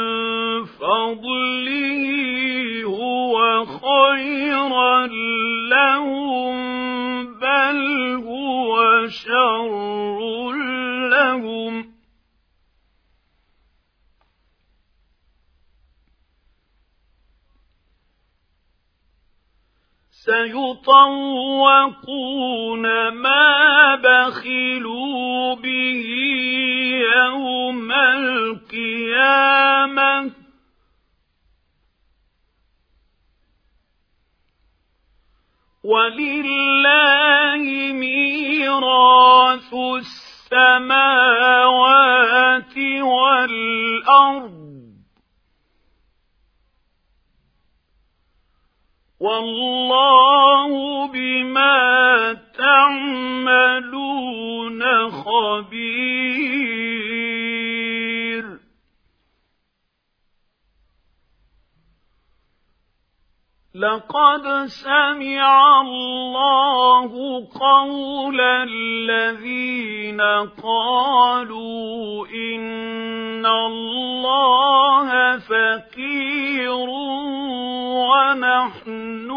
فضله هو خيرا لهم بل هو شر لهم سيطوقون ما بخلوا به يوم القيامة ولله ميراث السماوات والأرض والله بما تعملون خبير لقد سمع الله قول الذين قالوا إن الله فقير ونحن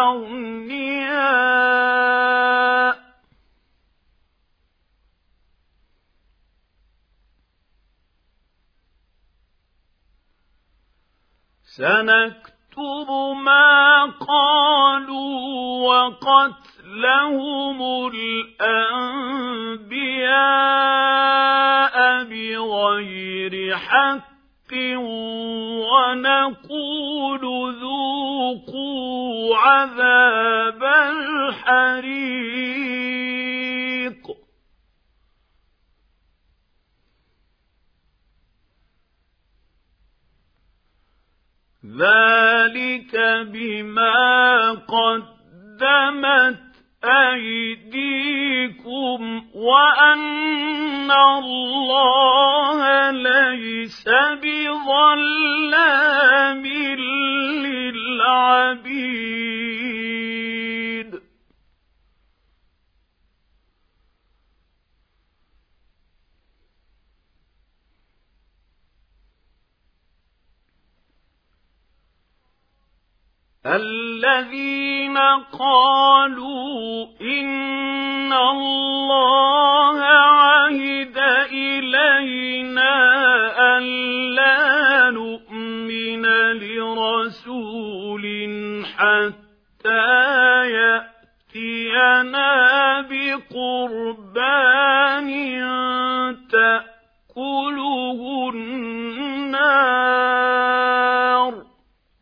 أغنياء سنكتب ما قالوا وقتلهم الأنبياء بغير حق ونقول ذوقوا عذاب الحريق ذلك بما قدمت أيديكم وأن الله ليس بظلام للعبيد الذين قالوا إن الله عهد إلينا ألا نؤمن لرسول حتى يأتينا بقربان تأكله النار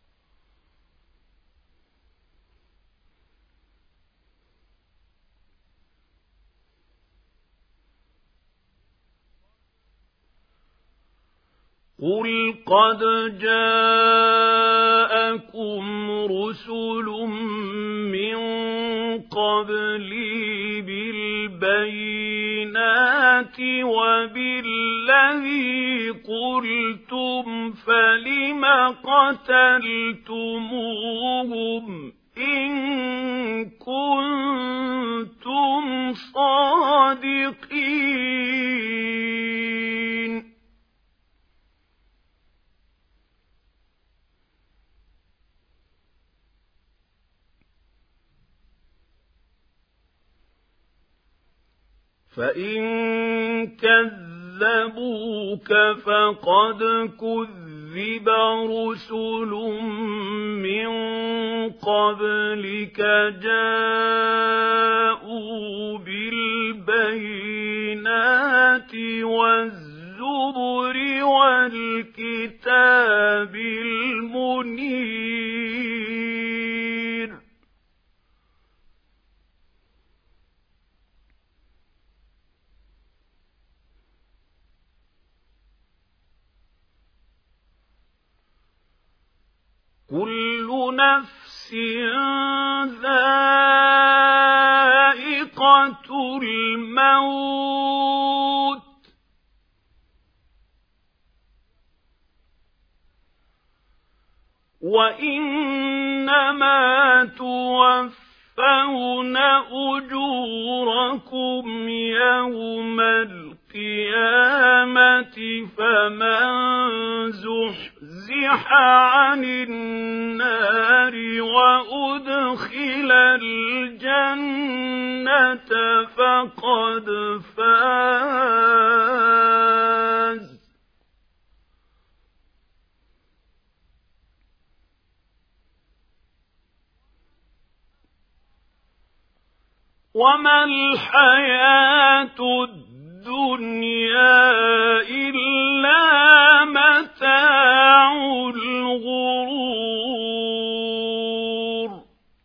قل قد جاءكم رسل من قبلي بالبينات وبالذي قلتم فلم قتلتموهم إن كنتم صادقين. فإن كذبوك فقد كذب رسل من قبلك جاءوا بالبينات والزبر والكتاب المنير. كل نفس ذائقة الموت وإنما توفون أجوركم يوم القيامة فمن زحزح عن النار وأدخل الجنة فقد فاز. وما الحياة الدنيا إلا متاع الغرور.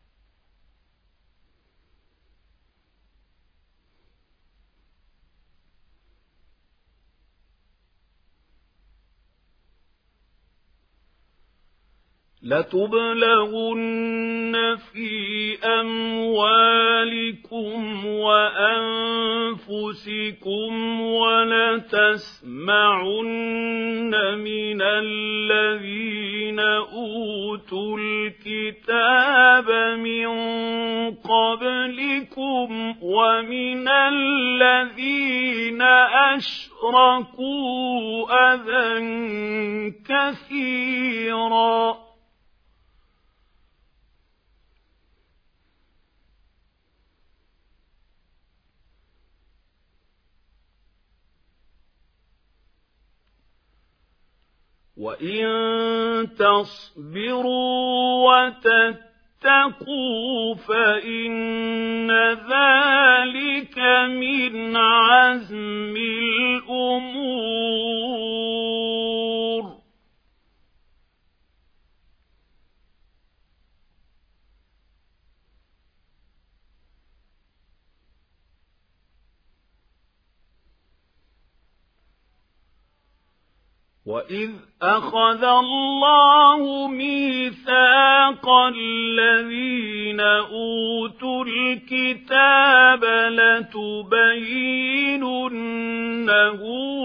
لتبلغن في أموالكم وأنفسكم ولتسمعن من الذين أوتوا الكتاب من قبلكم ومن الذين أشركوا أذى كثيرا. وإن تصبروا وتتقوا فإن ذلك من عزم الأمور. وَإِذْ أَخَذَ اللَّهُ مِيثَاقَ الَّذِينَ أُوتُوا الْكِتَابَ لَتُبَيِّنُنَّهُ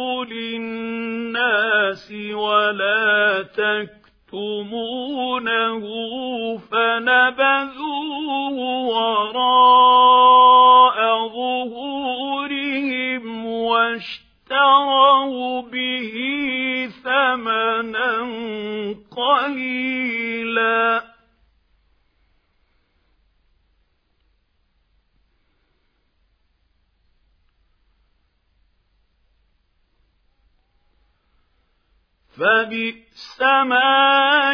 لِلنَّاسِ وَلَا تَكْتُمُونَهُ فَنَبَذُوهُ وَرَاءَ ظُهُورِهِمْ وَاشْتَرَوْا بِهِ ثَمَنًا قَلِيلًا. فَبِئْسَ مَا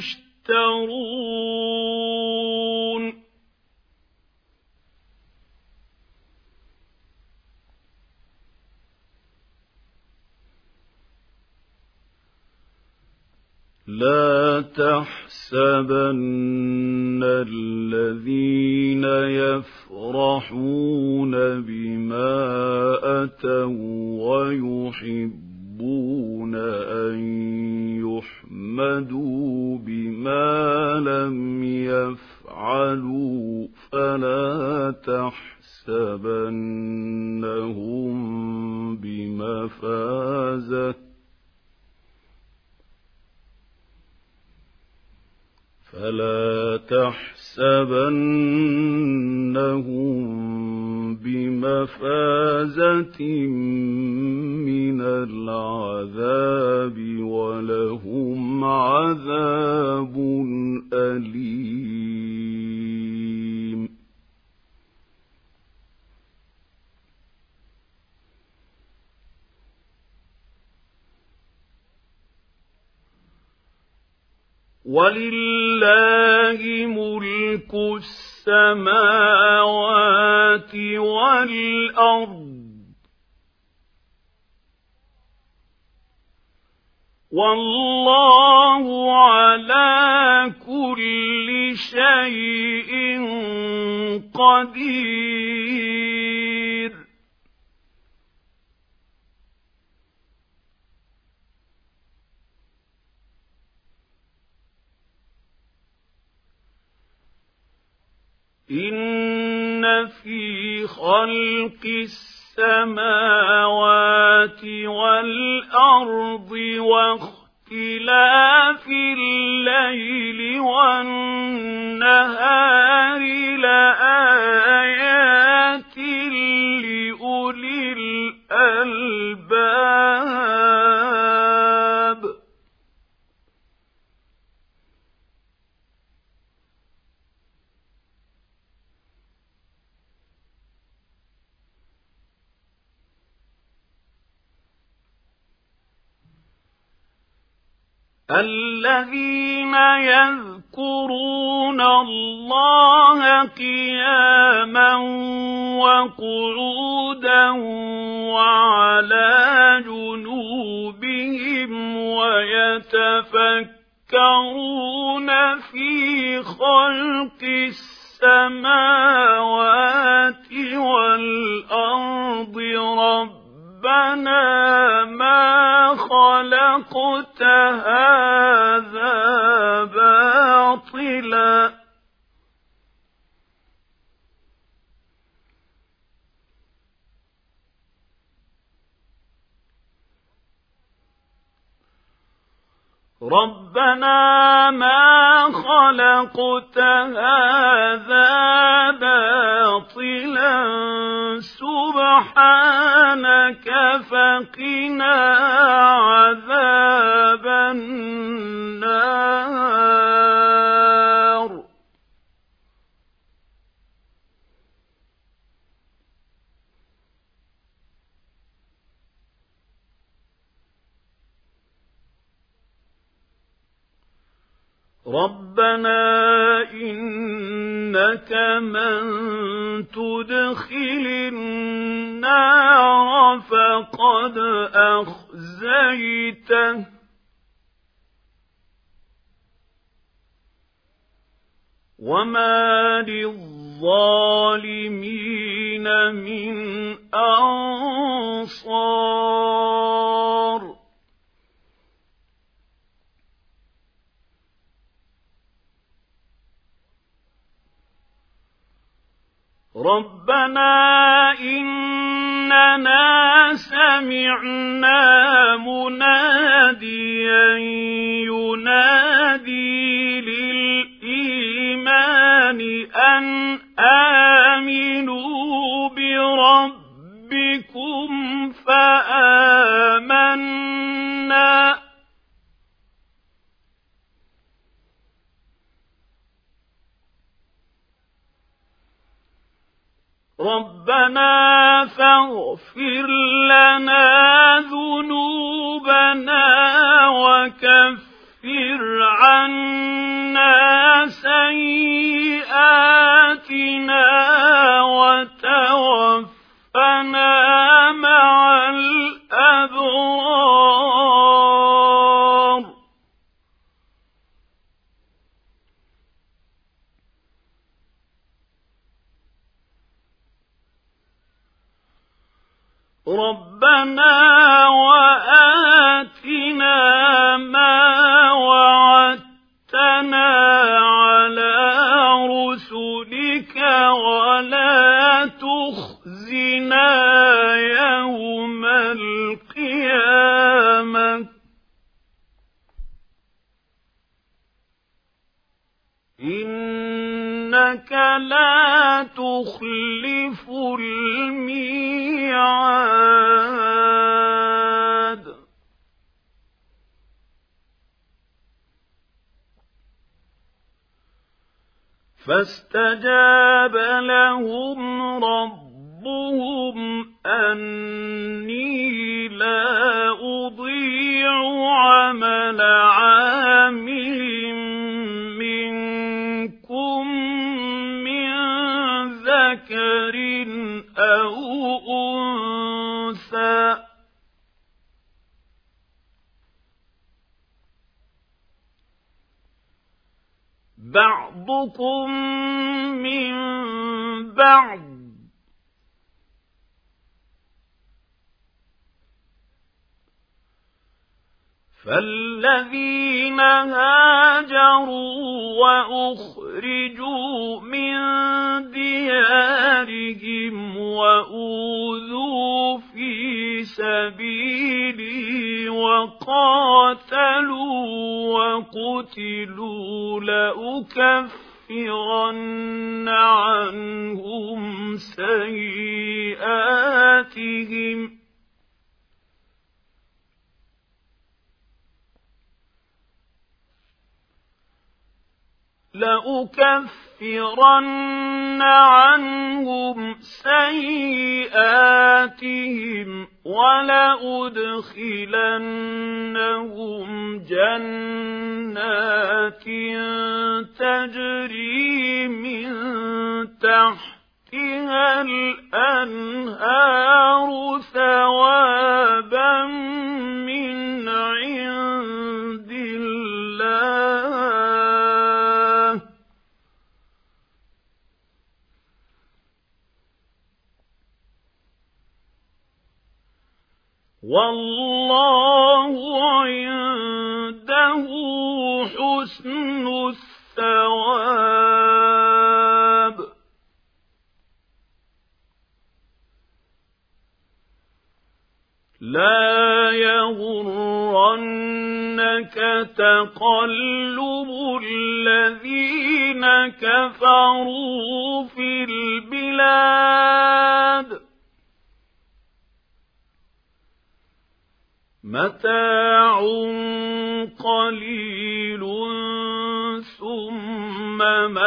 يَشْتَرُونَ. لا تحسبن الذين يفرحون بما أتوا ويحبون أن يحمدوا بما لم يفعلوا فلا تحسبنهم بمفازة فلا تحسبنهم بمفازة من العذاب ولهم عذاب أليم. ولله ملك السماوات والأرض والله على كل شيء قدير. إن في خلق السماوات والأرض واختلاف الليل والنهار لآيات لأولي الألباب. الذين يذكرون الله قياما وقعودا وعلى جنوبهم ويتفكرون في خلق السماوات والأرض ربنا ما خلقت هذا باطلا ربنا ما خلقت هذا باطلا سبحانك فقنا عذاب النار. ربنا إنك من تدخل النار فقد أخزيته وما للظالمين من أنصار. ربنا إننا سمعنا مناديا ينادي للإيمان أن آمنوا بربكم فآمنا ربنا فاغفر لنا ذنوبنا وكفر عنا سيئاتنا وتوفنا مع الأبرار. ربنا وآتنا ما وعدتنا على رسلك ولا تخزنا يوم القيامة إنك لا تخلف الميعاد فاستجاب لهم ربهم أني لا أضيع عمل عامل منكم من ذكر أو أنثى بعضكم من بعض فالذين هاجروا وأخرجوا من ديارهم وأوذوا في سبيلي وقاتلوا وقتلوا لأكفرن عنهم سيئاتهم ولأدخلنهم جنات تجري من تحتها الأنهار ثوابا من عند الله والله عنده حسن الثواب لا يغرنك تقلب الذين كفروا في البلاد متاع قليل ثم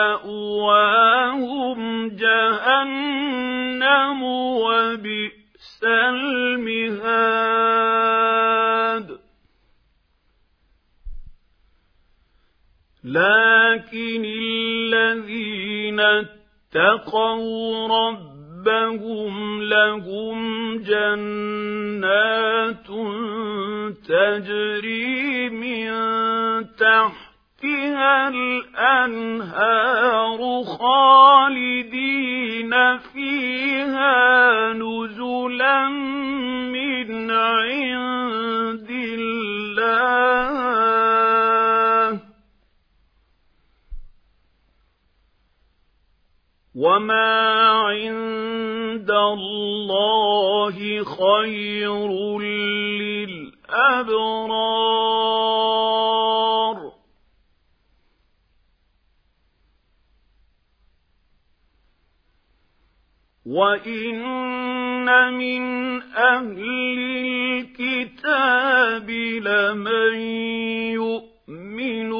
مأواهم جهنم وبئس المهاد لكن الذين اتقوا ربهم لهم جنات تجري من تحتها الأنهار خالدين فيها نزلا من عند الله وما عند الله خير للأبرار وإن من أهل الكتاب لمن يؤمن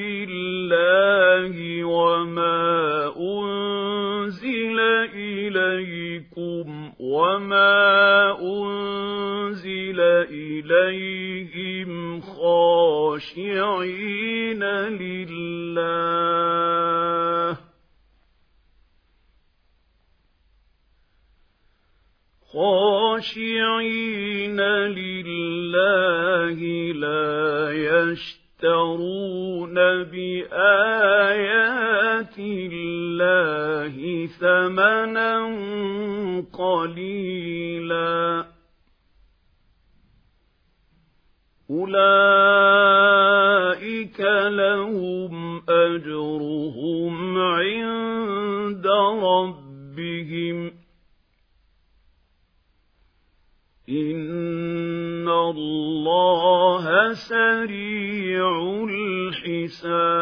بالله وما أنزل إليكم وما أنزل إليهم خاشعين لله لا يشترون بآيات الله ثمنا قليلا أولئك لهم أجرهم عند ربهم إن الله سريع الحساب